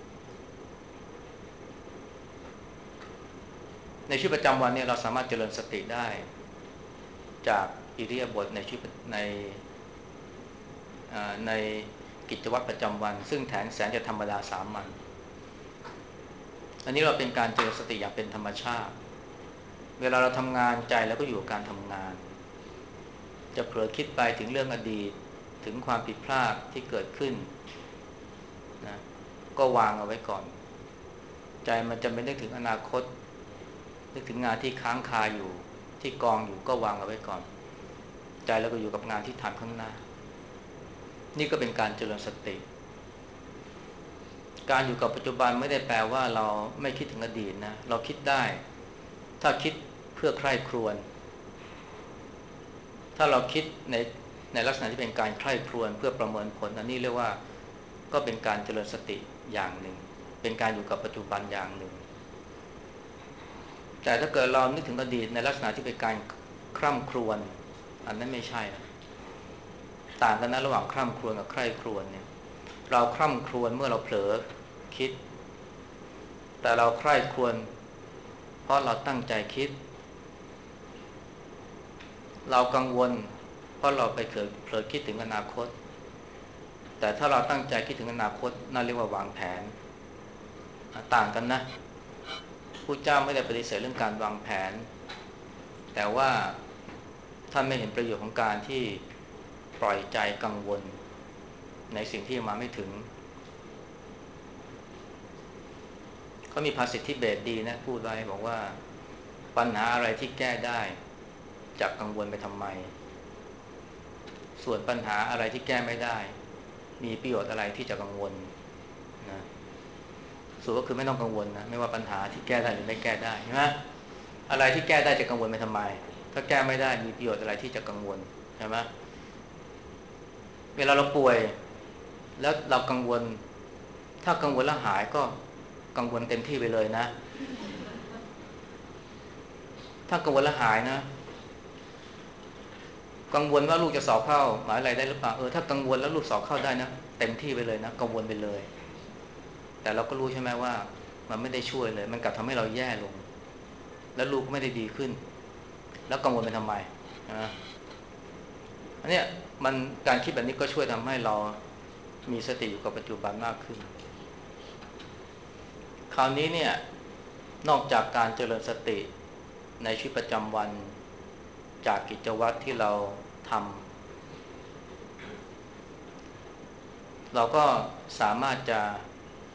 ในชีวิตประจำวันเนี่ยเราสามารถเจริญสติได้จากอิริยาบถในชีวิตในในกิจวัตรประจำวันซึ่งแทนแสนจะธรรมดาสามัญอันนี้เราเป็นการเจริญสติอย่างเป็นธรรมชาติเวลาเราทำงานใจแล้วก็อยู่กับการทำงานจะเผลอคิดไปถึงเรื่องอดีตถึงความผิดพลาดที่เกิดขึ้นนะก็วางเอาไว้ก่อนใจมันจะไม่นึกถึงอนาคตนึกถึงงานที่ค้างคาอยู่ที่กองอยู่ก็วางเอาไว้ก่อนใจแล้วก็อยู่กับงานที่ทำข้างหน้านี่ก็เป็นการเจริญสติการอยู่กับปัจจุบันไม่ได้แปลว่าเราไม่คิดถึงอดีตนะเราคิดได้ถ้าคิดเพื่อใคร่ครวญถ้าเราคิดในในลักษณะที่เป็นการใคร่ครวญเพื่อประเมินผลอันนี้เรียกว่าก็เป็นการเจริญสติอย่างหนึ่งเป็นการอยู่กับปัจจุบันอย่างหนึ่งแต่ถ้าเกิดเรานึกถึงอดีตในลักษณะที่เป็นการคร่ำครวญอันนั้นไม่ใช่นะต่างกันนะระหว่างคร่ำครวญกับใคร่ครวญเนี่ยเราคร่ำครวญเมื่อเราเผลอคิดแต่เราใคร่ครวญเพราะเราตั้งใจคิดเรากังวลเพราะเราไปเผลอเผลอคิดถึงอนาคตแต่ถ้าเราตั้งใจคิดถึงอนาคตนั่นเรียกว่าวางแผนต่างกันนะพุทธเจ้าไม่ได้ปฏิเสธเรื่องการวางแผนแต่ว่าท่านไม่เห็นประโยชน์ของการที่ปล่อยใจกังวลในสิ่งที่มาไม่ถึงเขามีภาษิตที่เบสดีนะพูดไว้บอกว่าปัญหาอะไรที่แก้ได้จะกังวลไปทำไมส่วนปัญหาอะไรที่แก้ไม่ได้มีประโยชน์อะไรที่จะกังวลนะส่วนก็คือไม่ต้องกังวลนะไม่ว่าปัญหาที่แก้ได้หรือไม่แก้ได้ใช่ไหมอะไรที่แก้ได้จะกังวลไปทำไมถ้าแก้ไม่ได้มีประโยชน์อะไรที่จะกังวลใช่ไหมเวลาเราป่วยแล้วเรากังวลถ้ากังวลแล้วหายก็กังวลเต็มที่ไปเลยนะถ้ากังวลแล้วหายนะกังวลว่าลูกจะสอบเข้ามหาวิทยาลัยได้หรือเปล่าเออถ้ากังวลแล้วลูกสอบเข้าได้นะเต็มที่ไปเลยนะกังวลไปเลยแต่เราก็รู้ใช่ไหมว่ามันไม่ได้ช่วยเลยมันกลับทำให้เราแย่ลงแล้วลูกไม่ได้ดีขึ้นแล้วกังวลไปทำไมนะอันเนี้ยมันการคิดแบบนี้ก็ช่วยทำให้เรามีสติอยู่กับปัจจุบันมากขึ้นคราวนี้เนี่ยนอกจากการเจริญสติในชีวิตประจำวันจากกิจวัตรที่เราทำเราก็สามารถจะ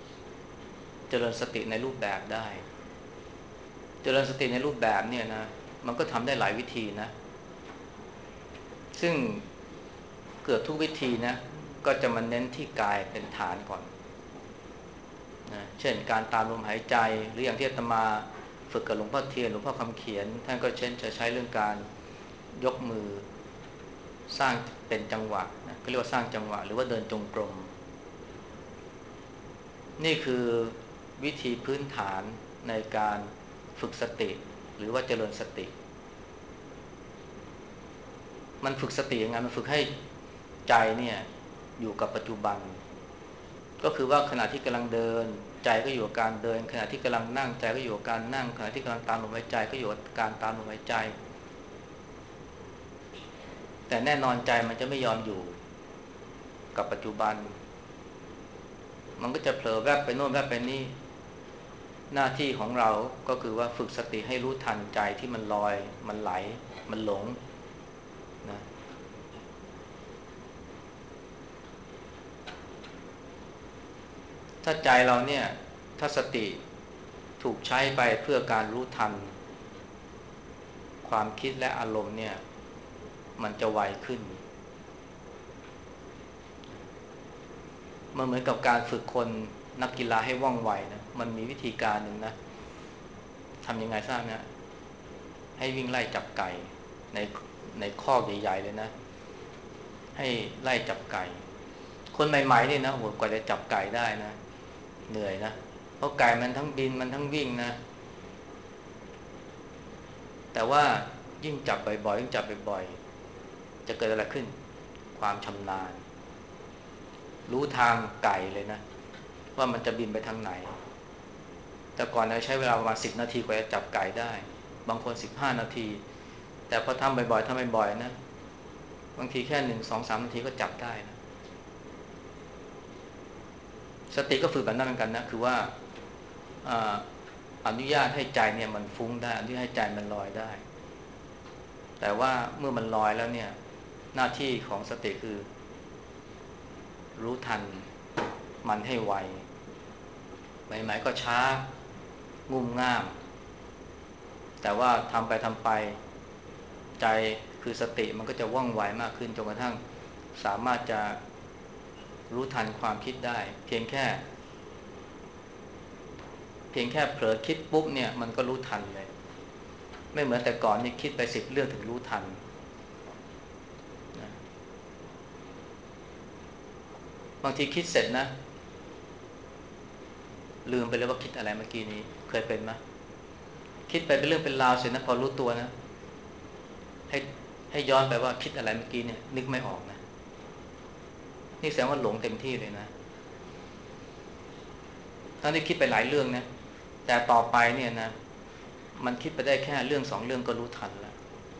เจริญสติในรูปแบบได้เจริญสติในรูปแบบเนี่ยนะมันก็ทำได้หลายวิธีนะซึ่งเกือบทุกวิธีนะก็จะมาเน้นที่กายเป็นฐานก่อนนะเช่นการตามลมหายใจหรืออย่างที่อาตมาฝึกกับหลวงพ่อเทียนหลวงพ่อคำเขียนท่านก็เช่นจะใช้เรื่องการยกมือสร้างเป็นจังหวะนะก็เรียกว่าสร้างจังหวะหรือว่าเดินจงกรมนี่คือวิธีพื้นฐานในการฝึกสติหรือว่าเจริญสติมันฝึกสติยังไงมันฝึกให้ใจเนี่ยอยู่กับปัจจุบันก็คือว่าขณะที่กำลังเดินใจก็อยู่กับการเดินขณะที่กำลังนั่งใจก็อยู่กับการนั่งขณะที่กำลังตามลมหายใจก็อยู่กับการตามลมหายใจแต่แน่นอนใจมันจะไม่ยอมอยู่กับปัจจุบันมันก็จะเผลอแวบไปโน่นแวบไปนี่หน้าที่ของเราก็คือว่าฝึกสติให้รู้ทันใจที่มันลอยมันไหลมันหลงนะถ้าใจเราเนี่ยถ้าสติถูกใช้ไปเพื่อการรู้ทันความคิดและอารมณ์เนี่ยมันจะไวขึ้นมันเหมือนกับการฝึกคนนักกีฬาให้ว่องไวนะมันมีวิธีการหนึ่งนะทำยังไงทราบนะให้วิ่งไล่จับไก่ในในคอกใหญ่ๆเลยนะให้ไล่จับไก่คนใหม่ๆนี่นะโหกว่าจะจับไก่ได้นะเหนื่อยนะเพราะไก่มันทั้งบินมันทั้งวิ่งนะแต่ว่ายิ่งจับบ่อยๆยิ่งจับบ่อยๆจะเกิดอะไรขึ้นความชำนาญรู้ทางไก่เลยนะว่ามันจะบินไปทางไหนแต่ก่อนเราใช้เวลาประมาณสิบนาทีกว่าจะจับไก่ได้บางคนสิบห้านาทีแต่พอทำบ่อยๆทำบ่อยๆนะบางทีแค่หนึ่งสองสามนาทีก็จับได้นะสติก็ฝึกแบบนั้นเหมือนกันนะคือว่าอนุญาตให้ใจเนี่ยมันฟุ้งได้อนุญาตให้ใจมันลอยได้แต่ว่าเมื่อมันลอยแล้วเนี่ยหน้าที่ของสติคือรู้ทันมันให้ไวใหม่ๆก็ช้างุ่มง่ามแต่ว่าทำไปทำไปใจคือสติมันก็จะว่องไวมากขึ้นจนกระทั่งสามารถจะรู้ทันความคิดได้เพียงแค่เพียงแค่เผลอคิดปุ๊บเนี่ยมันก็รู้ทันเลยไม่เหมือนแต่ก่อนนี่คิดไปสิบเรื่องถึงรู้ทันนะบางทีคิดเสร็จนะลืมไปเลยว่าคิดอะไรเมื่อกี้นี้เคยเป็นไหมคิดไปเป็นเรื่องเป็นราวเสร็จนะพอรู้ตัวนะให้ให้ย้อนไปว่าคิดอะไรเมื่อกี้เนี่ยนึกไม่ออกนะนี่แสดงว่าหลงเต็มที่เลยนะทั้งที่คิดไปหลายเรื่องนะแต่ต่อไปเนี่ยนะมันคิดไปได้แค่เรื่องสองเรื่องก็รู้ทันแล้ว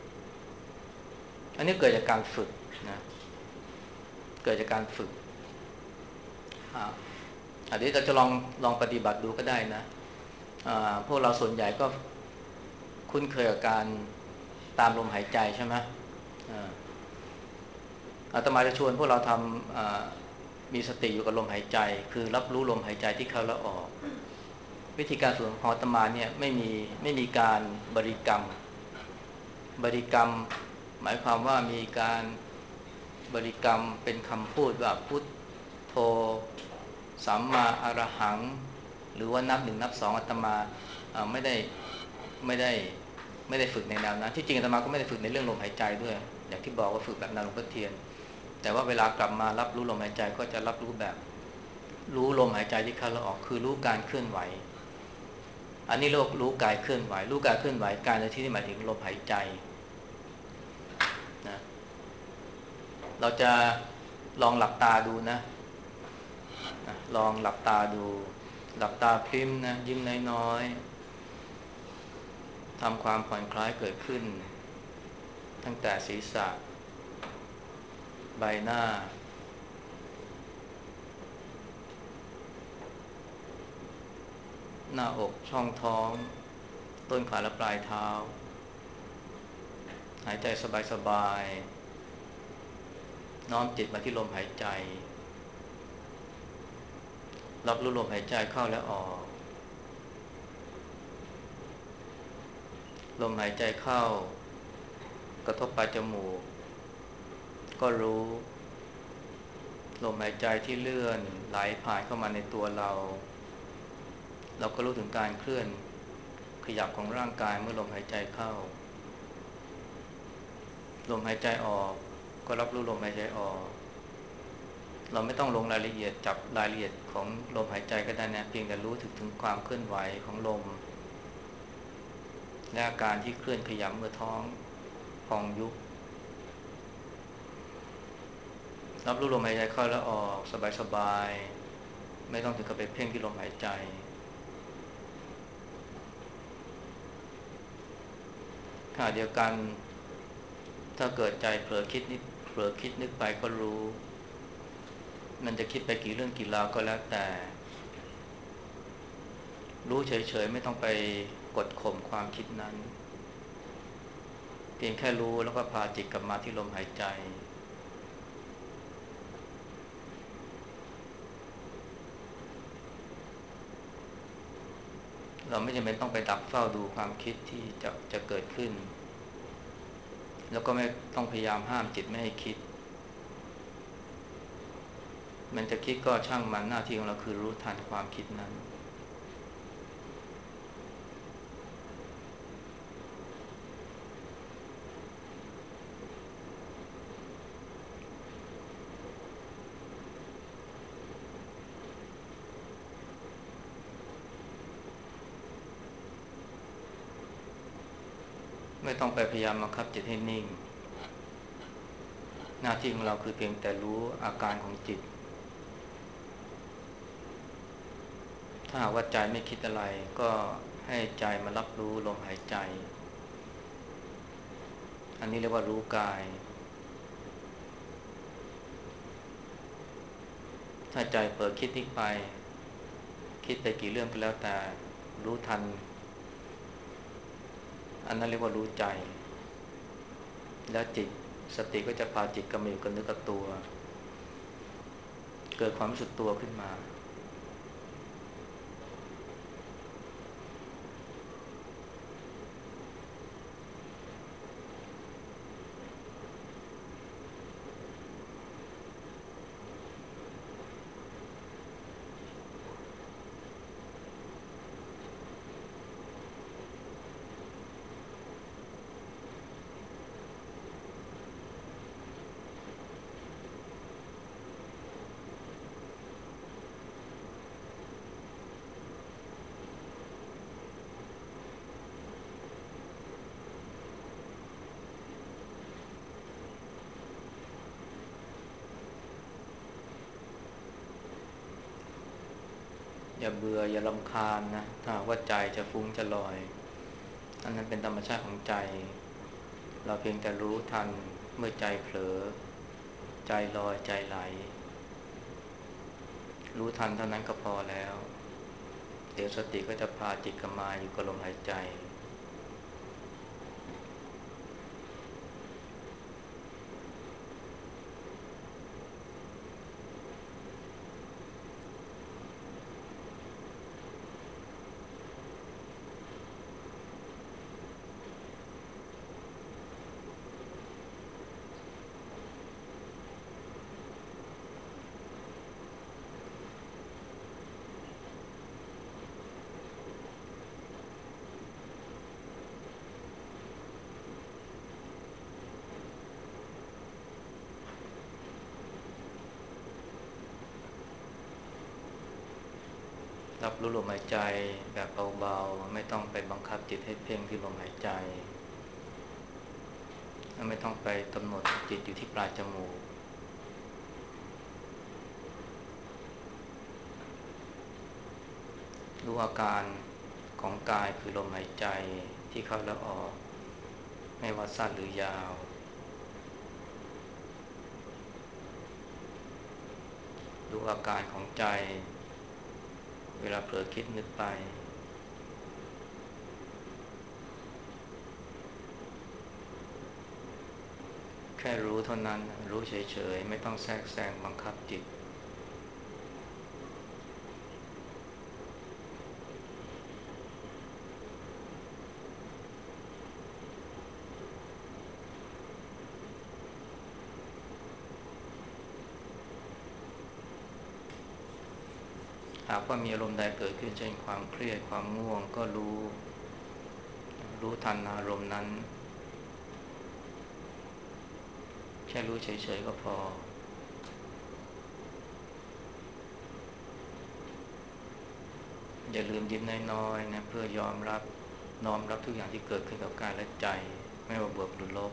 อันนี้เกิดจากการฝึกนะเกิดจากการฝึกอ่าอันนี้เราจะลองลองปฏิบัติดูก็ได้นะอ่าพวกเราส่วนใหญ่ก็คุ้นเคยกับการตามลมหายใจใช่ไหมอ่าอาตมาจะชวนพวกเราทำมีสติอยู่กับลมหายใจคือรับรู้ลมหายใจที่เข้าและออกวิธีการฝึกของอาตมาเนี่ยไม่มีไม่มีการบริกรรมบริกรรมหมายความว่ามีการบริกรรมเป็นคำพูดว่าพุทโธสัมมาอรหังหรือว่านับหนึ่งนับสองอาตมาไม่ได้ไม่ได้ไม่ได้ฝึกในแนวนั้นที่จริงอาตมาก็ไม่ได้ฝึกในเรื่องลมหายใจด้วยอย่างที่บอกว่าฝึกแบบนารหลวงพ่อเทียนแต่ว่าเวลากลับมารับรู้ลมหายใจก็จะรับรู้แบบรู้ลมหายใจที่เข้าและออกคือรู้การเคลื่อนไหวอันนี้โลกรู้กายเคลื่อนไหวรู้กายเคลื่อนไหวกายในที่นี้หมายถึงลมหายใจนะเราจะลองหลับตาดูนะนะลองหลับตาดูหลับตาพริมนะยิ้มน้อยๆทำความผ่อนคลายเกิดขึ้นตั้งแต่ศีรษะใบหน้าหน้าอกช่องท้องต้นขาและปลายเท้าหายใจสบายๆน้อมจิตมาที่ลมหายใจรับรู้ลมหายใจเข้าและออกลมหายใจเข้ากระทบปลายจมูกก็รู้ลมหายใจที่เลื่อนไหลผ่านเข้ามาในตัวเราเราก็รู้ถึงการเคลื่อนขยับของร่างกายเมื่อลมหายใจเข้าลมหายใจออกก็รับรู้ลมหายใจออกเราไม่ต้องลงรายละเอียดจับรายละเอียดของลมหายใจก็ได้นะเพียงแต่รู้ถึงถึงความเคลื่อนไหวของลมและอาการที่เคลื่อนขยับเมื่อท้องพองยุบรับรู้ลมหายใจเข้าและออกสบายๆไม่ต้องถึงกับไปเพ่งที่ลมหายใจขณะเดียวกันถ้าเกิดใจเผลอคิดนิดเผลอคิดนึกไปก็รู้มันจะคิดไปกี่เรื่องกี่ราวก็แล้วแต่รู้เฉยๆไม่ต้องไปกดข่มความคิดนั้นเพียงแค่รู้แล้วก็พาจิตกลับมาที่ลมหายใจเราไม่จำเป็นต้องไปดักเฝ้าดูความคิดที่จะจะเกิดขึ้นแล้วก็ไม่ต้องพยายามห้ามจิตไม่ให้คิดมันจะคิดก็ช่างมันหน้าที่ของเราคือรู้ทันความคิดนั้นไม่ต้องไปพยายามบังคับจิตให้นิ่งหน้าที่ของเราคือเพียงแต่รู้อาการของจิตถ้าหากว่าใจไม่คิดอะไรก็ให้ใจมารับรู้ลมหายใจอันนี้เรียกว่ารู้กายถ้าใจเปิดคิดนิดไปคิดไปกี่เรื่องก็แล้วแต่รู้ทันอันนั้นเรียกว่ารู้ใจแล้วจิตสติก็จะพาจิตกำมาอยู่กับเนื้อกับตัวเกิดความรู้สึกตัวขึ้นมาอย่าเบื่ออย่ารำคาญนะถ้าว่าใจจะฟุ้งจะลอยอันนั้นเป็นธรรมชาติของใจเราเพียงแต่รู้ทันเมื่อใจเผลอใจลอยใจไหลรู้ทันเท่านั้นก็พอแล้วเดี๋ยวสติก็จะพาจิตกลับมาอยู่กับลมหายใจรับรู้ลมหายใจแบบเบาๆไม่ต้องไปบังคับจิตให้เพ่งที่ลมหายใจไม่ต้องไปกำหนดจิตอยู่ที่ปลายจมูกรู้อาการของกายคือลมหายใจที่เข้าและออกไม่ว่าสั้นหรือยาวรู้อาการของใจเวลาเผลอคิดนึกไปแค่รู้เท่านั้นรู้เฉยๆไม่ต้องแทรกแซงบังคับจิตหากว่ามีอารมณ์ใดเกิดขึ้นเช่นความเครียดความง่วงก็รู้รู้ทันอารมณ์นั้นแค่รู้เฉยๆก็พออย่าลืมยิ้มน้อยๆนะเพื่อยอมรับน้อมรับทุกอย่างที่เกิดขึ้นกับกายและใจไม่ว่าบวกหรือลบ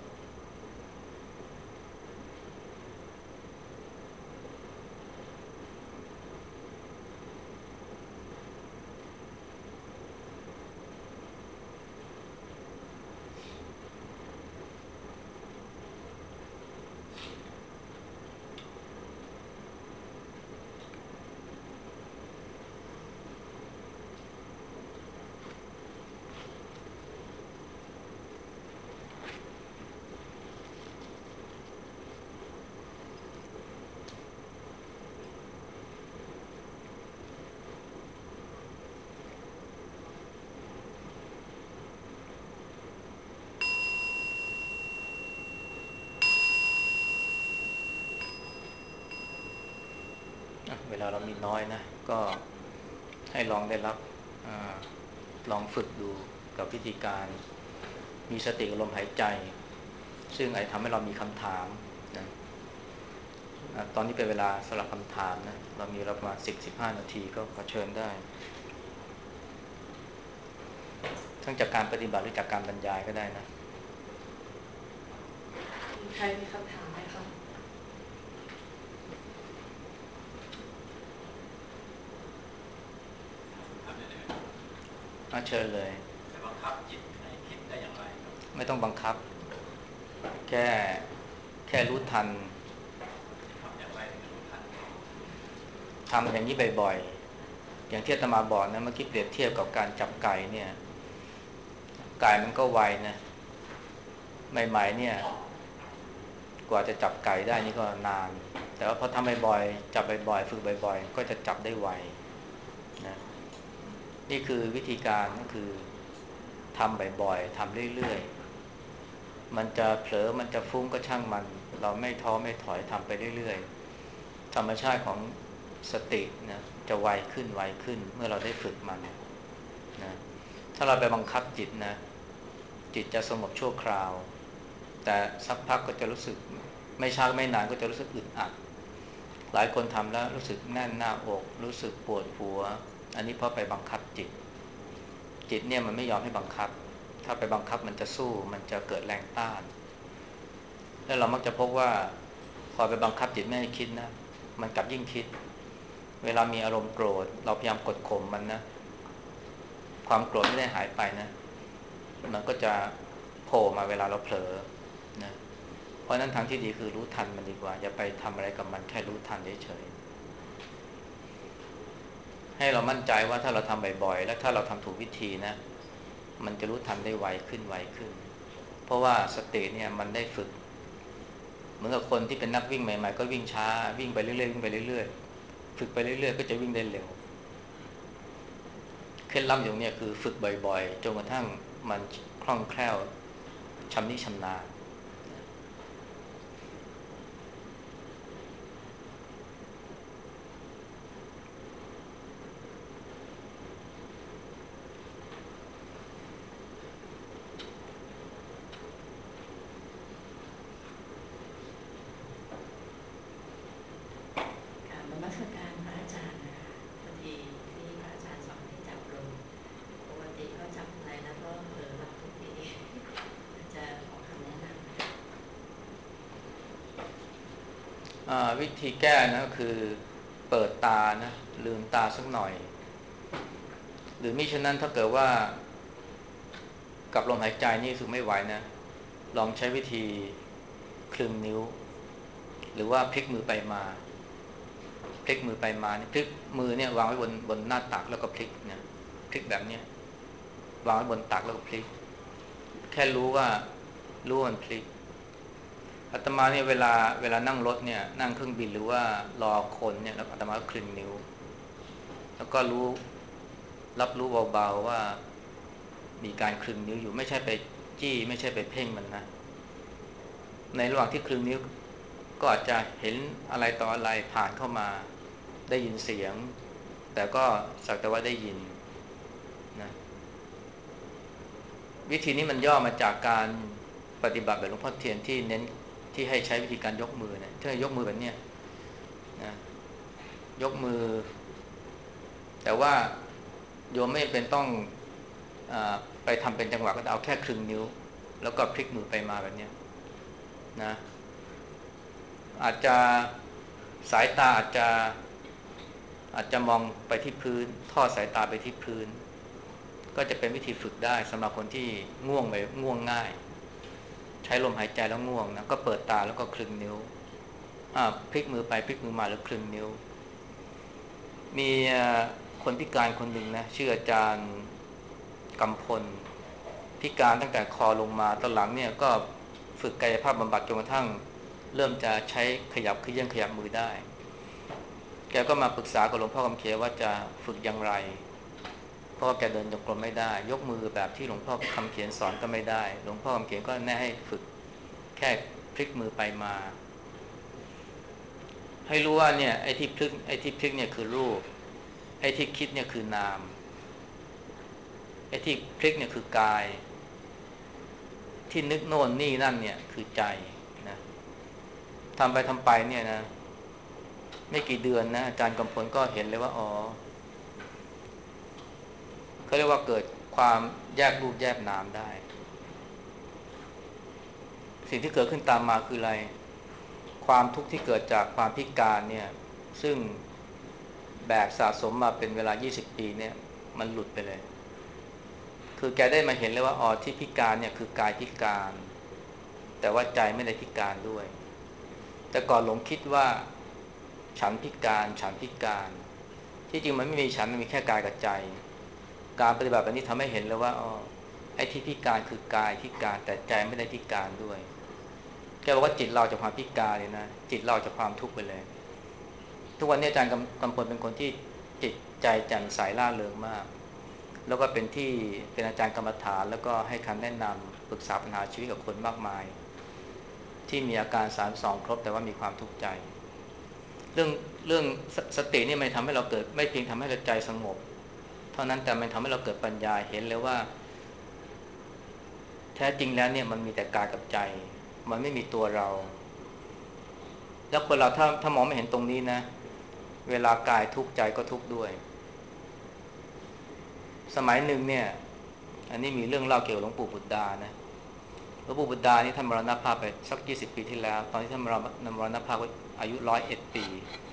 เวลาเรามีน้อยนะก็ให้ลองได้รับอลองฝึกดูกับวิธีการมีสติกับลมหายใจซึ่งอาจทำให้เรามีคำถามนะตอนนี้เป็นเวลาสำหรับคำถามนะเรามีเวลาประมาณสิบสิบห้านาทีก็ขอเชิญได้ทั้งจากการปฏิบัติหรือจากการบรรยายก็ได้นะมีใครมีคำถามไหมคะเชิญเลยจะบังคับจิตให้คิดได้อย่างไรครับไม่ต้องบังคับแค่แค่รู้ทันทำอย่างไรถึงจะรู้ทันทำอย่างนี้บ่อยๆอย่างที่อาตมาบอกนะเมื่อกี้เปรียบเทียบกับการจับไก่เนี่ยไก่มันก็ไวนะใหม่ๆเนี่ยกว่าจะจับไก่ได้นี่ก็นานแต่ว่าพอทำบ่อยๆจับบ่อยๆฝึกบ่อยๆก็จะจับได้ไวนะนี่คือวิธีการก็คือทำบ่อยๆทำเรื่อยๆมันจะเผลอมันจะฟุ้งก็ช่างมันเราไม่ท้อไม่ถอยทำไปเรื่อยๆธรรมชาติของสตินะจะไวขึ้นไวขึ้นเมื่อเราได้ฝึกมันนะถ้าเราไปบังคับจิตนะจิตจะสงบชั่วคราวแต่สักพักก็จะรู้สึกไม่ช้าไม่นานก็จะรู้สึกอึดอัดหลายคนทำแล้วรู้สึกแน่นหน้าอกรู้สึกปวดหัวอันนี้เพราะไปบังคับจิตจิตเนี่ยมันไม่ยอมให้บังคับถ้าไปบังคับมันจะสู้มันจะเกิดแรงต้านแล้วเรามักจะพบว่าพอไปบังคับจิตไม่ให้คิดนะมันกลับยิ่งคิดเวลามีอารมณ์โกรธเราพยายามกดข่มมันนะความโกรธไม่ได้หายไปนะมันก็จะโผล่มาเวลาเราเผลอนะเพราะนั้นทางที่ดีคือรู้ทันมันดีกว่าอย่าไปทำอะไรกับมันแค่รู้ทันเฉยๆให้เรามั่นใจว่าถ้าเราทำบ่อยๆและถ้าเราทำถูกวิธีนะมันจะรู้ทันได้ไวขึ้นไวขึ้นเพราะว่าสติเนี่ยมันได้ฝึกเหมือนกับคนที่เป็นนักวิ่งใหม่ๆก็วิ่งช้าวิ่งไปเรื่อยๆวิ่งไปเรื่อยๆฝึกไปเรื่อยๆก็จะวิ่งได้เร็วเคล็ดลับอย่างนี้คือฝึกบ่อยๆจนกระทั่งมันคล่องแคล่วชำนิชำนาญกราบนมัสการพระอาจารย์นะคะพอดีที่พระอาจารย์สอนให้จับลมปกติก็จับอะไรแล้วก็เผลอหลับทุกทีอาจจะขอคำแนะนำนะคะวิธีแก้นะก็คือเปิดตานะลืมตาสักหน่อยหรือมิฉะนั้นถ้าเกิดว่ากับลมหายใจนี่รู้สึกไม่ไหวนะลองใช้วิธีคลึงนิ้วหรือว่าพลิกมือไปมาพลิกมือไปมานี่พลิกมือเนี่ยวางไว้บนบนหน้าตักแล้วก็พลิกนะพลิกแบบเนี้ยวางไว้บนตักแล้วก็พลิกแค่รู้ว่ารู้ว่ามันพลิกอาตมาเนี่ยเวลาเวลานั่งรถเนี่ยนั่งเครื่องบินหรือว่ารอคนเนี่ยแล้วอาตมาก็คลึงนิ้วแล้วก็รู้รับรู้เบาๆว่ามีการคลึงนิ้วอยู่ไม่ใช่ไปจี้ไม่ใช่ไปเพ่งมันนะในระหว่างที่คลึงนิ้วก็อาจจะเห็นอะไรต่ออะไรผ่านเข้ามาได้ยินเสียงแต่ก็สักแต่ว่าได้ยินนะวิธีนี้มันย่อมาจากการปฏิบัติแบบหลวงพ่อเทียนที่เน้นที่ให้ใช้วิธีการยกมือเนี่ยที่ให้ยกมือแบบเนี้ยนะยกมือแต่ว่าโยมไม่เป็นต้องอาไปทำเป็นจังหวะก็เอาแค่ครึ่งนิ้วแล้วก็พลิกมือไปมาแบบเนี้ยนะอาจจะสายตาอาจจะอาจจะมองไปที่พื้นทอดสายตาไปที่พื้นก็จะเป็นวิธีฝึกได้สำหรับคนที่ง่วงไปง่วงง่ายใช้ลมหายใจแล้วง่วงนะก็เปิดตาแล้วก็คลึงนิ้วอ่าพลิกมือไปพลิกมือมาแล้วคลึงนิ้วมีคนพิการคนหนึ่งนะชื่ออาจารย์กำพลพิการตั้งแต่คอลงมาตอนหลังเนี่ยก็ฝึกกายภาพบำบัดจนกระทั่งเริ่มจะใช้ขยับขยื่นขยับมือได้แกก็มาปรึกษากับหลวงพ่อคำเขียนว่าจะฝึกอย่างไรเพราะว่าแกเดินจงกรมไม่ได้ยกมือแบบที่หลวงพ่อคำเขียนสอนก็ไม่ได้หลวงพ่อคำเขียนก็แนะให้ฝึกแค่พลิกมือไปมาให้รู้ว่าเนี่ยไอ้ที่พลิกไอ้ที่พลิกเนี่ยคือรูปไอ้ที่คิดเนี่ยคือนามไอ้ที่พลิกเนี่ยคือกายที่นึกโน่นนี่นั่นเนี่ยคือใจนะทำไปทำไปเนี่ยนะไม่กี่เดือนนะอาจารย์กำพลก็เห็นเลยว่าอ๋อเขาเรียกว่าเกิดความแยกรูปแยกนามได้สิ่งที่เกิดขึ้นตามมาคืออะไรความทุกข์ที่เกิดจากความพิการเนี่ยซึ่งแบกสะสมมาเป็นเวลายี่สิบปีเนี่ยมันหลุดไปเลยคือแกได้มาเห็นเลยว่าอ๋อที่พิการเนี่ยคือกายพิการแต่ว่าใจไม่ได้พิการด้วยแต่ก่อนหลงคิดว่าฉันพิการฉันพิการที่จริงมันไม่มีฉันมันมีแค่กายกับใจการปฏิบัติแบบนี้ทำให้เห็นเลยว่าอ๋อไอ้ที่พิการคือกายพิการแต่ใจไม่ได้พิการด้วยแกบอกว่าจิตเราจากความพิการเลยนะจิตเราจากความทุกข์ไปเลยทุกวันนี้อาจารย์กำพลเป็นคนที่จิตใจแจ่มใสร่าเริงมากแล้วก็เป็นที่เป็นอาจารย์กรรมฐานแล้วก็ให้คำแนะนำปรึกษาปัญหาชีวิตกับคนมากมายที่มีอาการสามสิบสองครบแต่ว่ามีความทุกข์ใจเรื่องเรื่องสสตินี่ไม่ทำให้เราเกิดไม่เพียงทำให้เราใจสงบเท่านั้นแต่มันทำให้เราเกิดปัญญาเห็นเลยว่าแท้จริงแล้วเนี่ยมันมีแต่กายกับใจมันไม่มีตัวเราแล้วคนเราถ้าถ้ามองไม่เห็นตรงนี้นะเวลากายทุกข์ใจก็ทุกข์ด้วยสมัยหนึ่งเนี่ยอันนี้มีเรื่องเล่าเกี่ยวกับหลวงปู่บุตรดานะหลวงปู่บุตรดานี่ท่านมรณภาพไปสักยี่สิบปีที่แล้วตอนที่ท่านมรณภาพอายุร้อยเอ็ดปี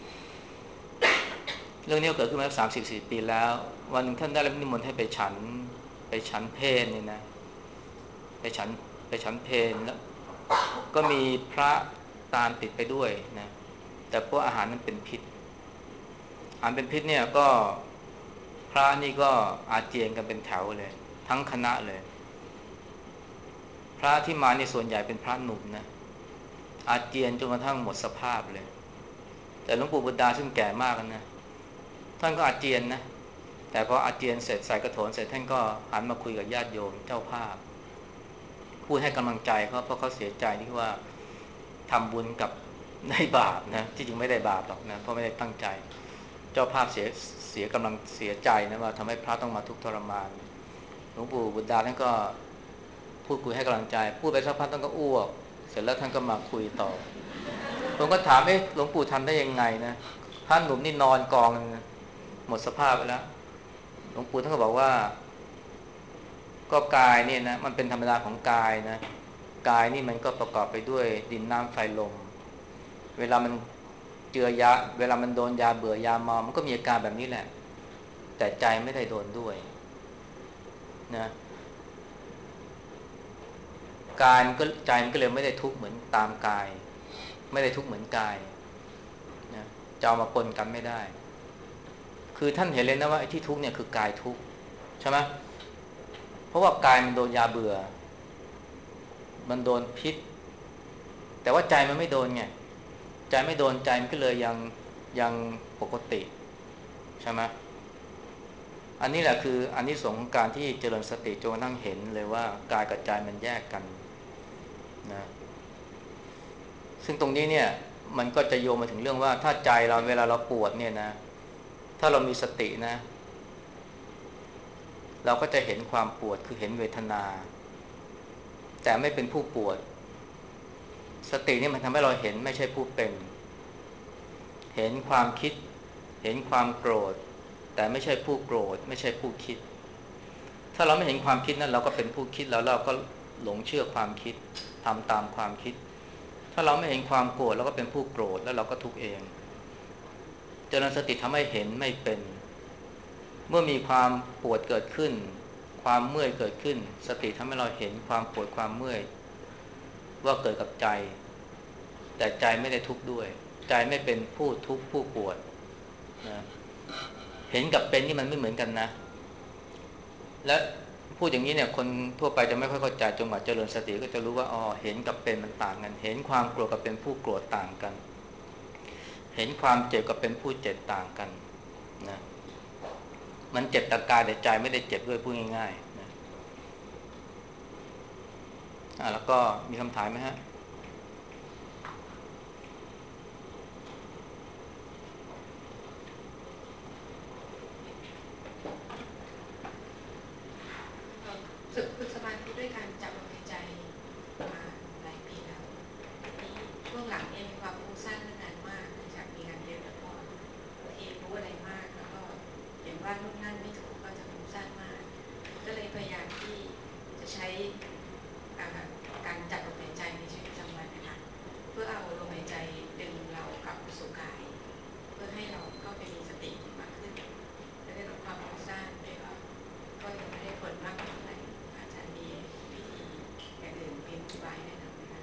เรื่องนี้เกิดขึ้นมาสามสิบสี่ปีแล้ววันนึงท่านได้รับนิมนต์ให้ไปฉันไปฉันเพลนี่นะไปฉันไปฉันเพลแล้วก็มีพระตามติดไปด้วยนะแต่พวกอาหารนั้นเป็นพิษอาหารเป็นพิษเนี่ยก็พระนี่ก็อาเจียนกันเป็นแถวเลยทั้งคณะเลยพระที่มาในส่วนใหญ่เป็นพระหนุ่มนะอาเจียนจนกระทั่งหมดสภาพเลยแต่หลวงปู่บุตรดาซึ่งแก่มากนะท่านก็อาเจียนนะแต่พออาเจียนเสร็จใส่กระโถนเสร็จท่านก็หันมาคุยกับญาติโยมเจ้าภาพพูดให้กำลังใจเขาเพราะเขาเสียใจที่ว่าทำบุญกับได้บาปนะที่จริงไม่ได้บาปหรอกนะเพราะไม่ได้ตั้งใจเจ้าภาพเสียเสียกำลังเสียใจนะว่าทำให้พระต้องมาทุกข์ทรมานหลวงปู่บุตรดาท่านก็พูดคุยให้กำลังใจพูดไปสักพักท่านก็อ้วกเสร็จแล้วท่านก็มาคุยต่อผมก็ถามเอ๊ะหลวงปู่ทำได้ยังไงนะท่านหนุ่มนี่นอนกองหมดสภาพไปแล้วหลวงปู่ท่านก็บอกว่าก็กายเนี่ยนะมันเป็นธรรมดาของกายนะกายนี่มันก็ประกอบไปด้วยดินน้ำไฟลมเวลามันเจือยาเวลามันโดนยาเบื่อยาเมามันก็มีอาการแบบนี้แหละแต่ใจไม่ได้โดนด้วยนะกายมันก็ใจมันก็เลยไม่ได้ทุกข์เหมือนตามกายไม่ได้ทุกข์เหมือนกายนะจะเอามาปนกันไม่ได้คือท่านเห็นเลยนะว่าไอ้ที่ทุกข์เนี่ยคือกายทุกข์ใช่ไหมเพราะว่ากายมันโดนยาเบื่อมันโดนพิษแต่ว่าใจมันไม่โดนไงใจไม่โดนใจมันก็เลยยังยังปกติใช่ไหมอันนี้แหละคืออันนี้สงส์ของการที่เจริญสติจนกระทั่งเห็นเลยว่ากายกับใจมันแยกกันนะซึ่งตรงนี้เนี่ยมันก็จะโยงมาถึงเรื่องว่าถ้าใจเราเวลาเราปวดเนี่ยนะถ้าเรามีสตินะเราก็จะเห็นความปวดคือเห็นเวทนาแต่ไม่เป็นผู้ปวดสตินี่มันทำให้เราเห็นไม่ใช่ผู้เป็นเห็นความคิดเห็นความโกรธแต่ไม่ใช่ผู้โกรธไม่ใช่ผู้คิดถ้าเราไม่เห็นความคิดนั้นเราก็เป็นผู้คิดแล้วเราก็หลงเชื่อความคิดทำตามความคิดถ้าเราไม่เห็นความโกรธเราก็เป็นผู้โกรธแล้วเราก็ทุกข์เองเจริญสติทำให้เห็นไม่เป็นเมื่อมีความปวดเกิดขึ้นความเมื่อยเกิดขึ้นสติทำให้เราเห็นความปวดความเมื่อยว่าเกิดกับใจแต่ใจไม่ได้ทุกข์ด้วยใจไม่เป็นผู้ทุกข์ผู้ปวดนะเห็นกับเป็นนี่มันไม่เหมือนกันนะและพูดอย่างนี้เนี่ยคนทั่วไปจะไม่ค่อยเข้าใจจนกว่าเจริญสติก็จะรู้ว่าอ๋อเห็นกับเป็นมันต่างกันเห็นความโกรธกับเป็นผู้โกรธต่างกันเห็นความเจ็บกับเป็นผู้เจ็บต่างกันนะมันเจ็บแต่กายแต่ใจไม่ได้เจ็บด้วยพูดง่ายๆนะอ่าแล้วก็มีคำถามไหมฮะฝึกฝึกสมาธิด้วยการจับลมหายใจมาหลายปีแล้วนี้ช่วงหลังเนี่ยมีความฟุ้งซ่านเรื่องงานมากเนื่องจากมีงานเยอะแล้วก็บางทีรู้อะไรมากแล้วก็เห็นว่านู่นนั่นไม่ถูกก็จะฟุ้งซ่านมากก็เลยพยายามที่จะใช้การจับลมหายใจในชีวิตประจำวันนะคะเพื่อเอาลมหายใจดึงเรากลับสู่กายเพื่อให้เราเข้าไปมีสติมากขึ้นและได้ลดความฟุ้งซ่านด้วยก็ก็ยังไม่ได้ผลมากเท่าไหร่อาจารย์มีวิธีอย่างอื่นเป็นอุบายแนะนำไหมคะ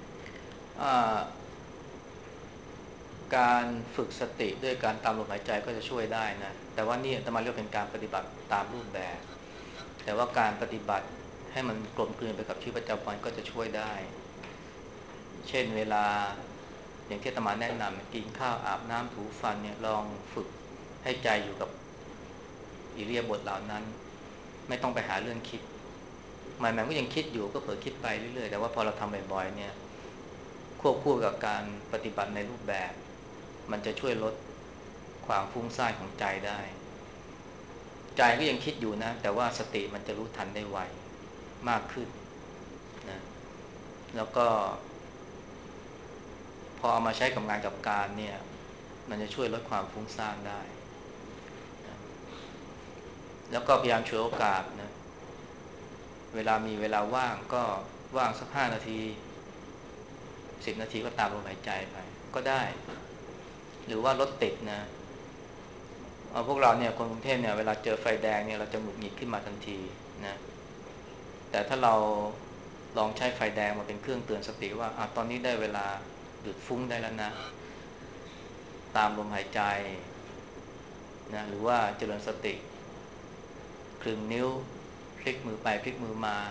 การฝึกสติด้วยการตามลมหายใจก็จะช่วยได้นะแต่ว่านี่อาตมาเรียกเป็นการปฏิบัติตามรูปแบบแต่ว่าการปฏิบัติให้มันกลมกลืนไปกับชีวิตประจำวันก็จะช่วยได้เช่นเวลาอย่างที่อาตมาแนะนำกินข้าวอาบน้ำถูฟันเนี่ยลองฝึกให้ใจอยู่กับอิริยาบถเหล่านั้นไม่ต้องไปหาเรื่องคิดหมายหมายก็ยังคิดอยู่ก็เผลอคิดไปเรื่อยๆแต่ว่าพอเราทำบ่อยๆเนี่ยควบคู่กับการปฏิบัติในรูปแบบมันจะช่วยลดความฟุ้งซ่านของใจได้ใจก็ยังคิดอยู่นะแต่ว่าสติมันจะรู้ทันได้ไวมากขึ้นนะแล้วก็พอเอามาใช้กับงานกับการเนี่ยมันจะช่วยลดความฟุ้งซ่านได้นะแล้วก็พยายามฉวยโอกาสนะเวลามีเวลาว่างก็ว่างสักห้านาทีสิบนาทีก็ตามลมหายใจไปก็ได้หรือว่ารถติดนะเอาพวกเราเนี่ยคนกรุงเทพเนี่ยเวลาเจอไฟแดงเนี่ยเราจะหงุดหงิดขึ้นมาทันทีนะแต่ถ้าเราลองใช้ไฟแดงมาเป็นเครื่องเตือนสติว่าอ่ะตอนนี้ได้เวลาหยุดฟุ้งได้แล้วนะตามลมหายใจนะหรือว่าเจริญสติคลึงนิ้วพลิกมือไปพลิกมือมา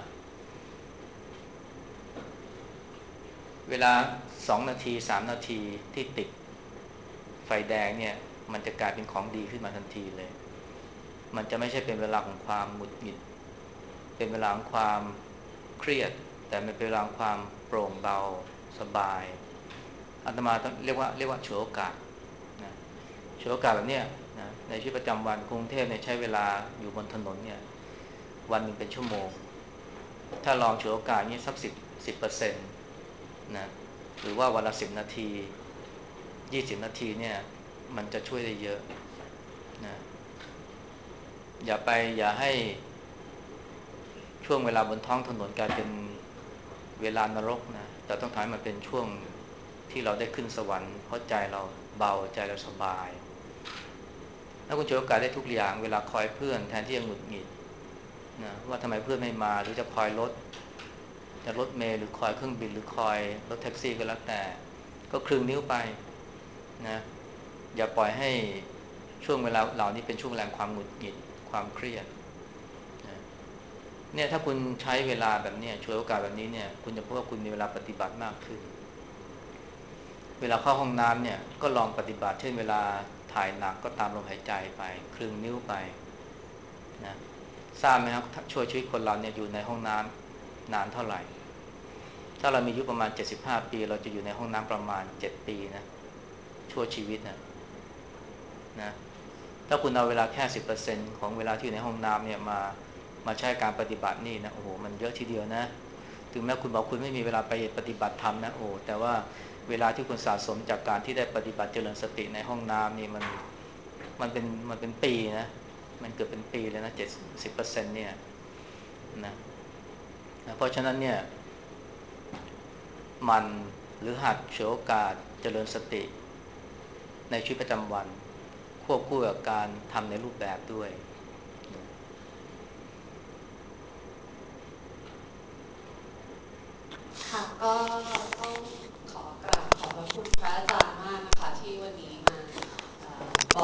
เวลาสองนาทีสามนาทีที่ติดไฟแดงเนี่ยมันจะกลายเป็นของดีขึ้นมาทันทีเลยมันจะไม่ใช่เป็นเวลาของความหงุดหงิดเป็นเวลาของความเครียดแต่มันเป็นเวลาของความโปร่งเบาสบายอาตมาต้องเรียกว่าเรียกว่าฉวยโอกาสนะฉวยโอกาสแบบเนี้ยนะในชีวิตประจำวันกรุงเทพเนี่ยใช้เวลาอยู่บนถนนเนี่ยวันหนึ่งเป็นชั่วโมงถ้าลองฉวยโอกาสนี้สักสิบสิบเปอร์เซ็นต์นะหรือว่าวันละสิบนาทียี่สิบนาทีเนี่ยมันจะช่วยได้เยอะนะอย่าไปอย่าให้ช่วงเวลาบนท้องถนนกลายเป็นเวลานรกนะแต่ต้องทำให้มันเป็นช่วงที่เราได้ขึ้นสวรรค์เพราะใจเราเบาใจเราสบายแล้วคุณฉวยโอกาสได้ทุกอย่างเวลาคอยเพื่อนแทนที่จะหงุดหงิดนะว่าทำไมเพื่อนไม่มาหรือจะคอยรถจะรถเมล์หรือคอยเครื่องบินหรือคอยรถแท็กซี่ก็แล้วแต่ก็คลึงนิ้วไปนะอย่าปล่อยให้ช่วงเวลาเหล่านี้เป็นช่วงเวลาความหงุดหงิดความเครียดนะเนี่ยถ้าคุณใช้เวลาแบบนี้ฉวยโอกาสแบบนี้เนี่ยคุณจะพบว่าคุณมีเวลาปฏิบัติมากขึ้นเวลาเข้าห้องน้ำเนี่ยก็ลองปฏิบัติเช่นเวลาถ่ายหนักก็ตามลมหายใจไปคลึงนิ้วไปนะทราบไหมครับช่วยชีวิตคนเราเนี่ยอยู่ในห้องน้ำนานเท่าไหร่ถ้าเรามีอายุประมาณเจ็ดสิบห้าปีเราจะอยู่ในห้องน้ำประมาณเจ็ดปีนะชั่วชีวิตนะนะถ้าคุณเอาเวลาแค่สิบเปอร์เซ็นต์ของเวลาที่อยู่ในห้องน้ำเนี่ยมามาใช้การปฏิบัตินี่นะโอ้โหมันเยอะทีเดียวนะถึงแม้คุณบอกคุณไม่มีเวลาไปปฏิบัติธรรมนะโอ้แต่ว่าเวลาที่คุณสะสมจากการที่ได้ปฏิบัติเจริญสติในห้องน้ำนี่มันมันเป็นมันเป็นปีนะมันเกือบเป็นปีเลยนะเจ็ดสิบเปอร์เซ็นต์เนี่ยนะเพราะฉะนั้นเนี่ยมันหรือหัดฉวยโอกาสเจริญสติในชีวิตประจำวันควบคู่กับการทำในรูปแบบด้วยค่ะก็ต้องขอกราบขอบพระคุณพระอาจารย์มากนะคะที่วันนี้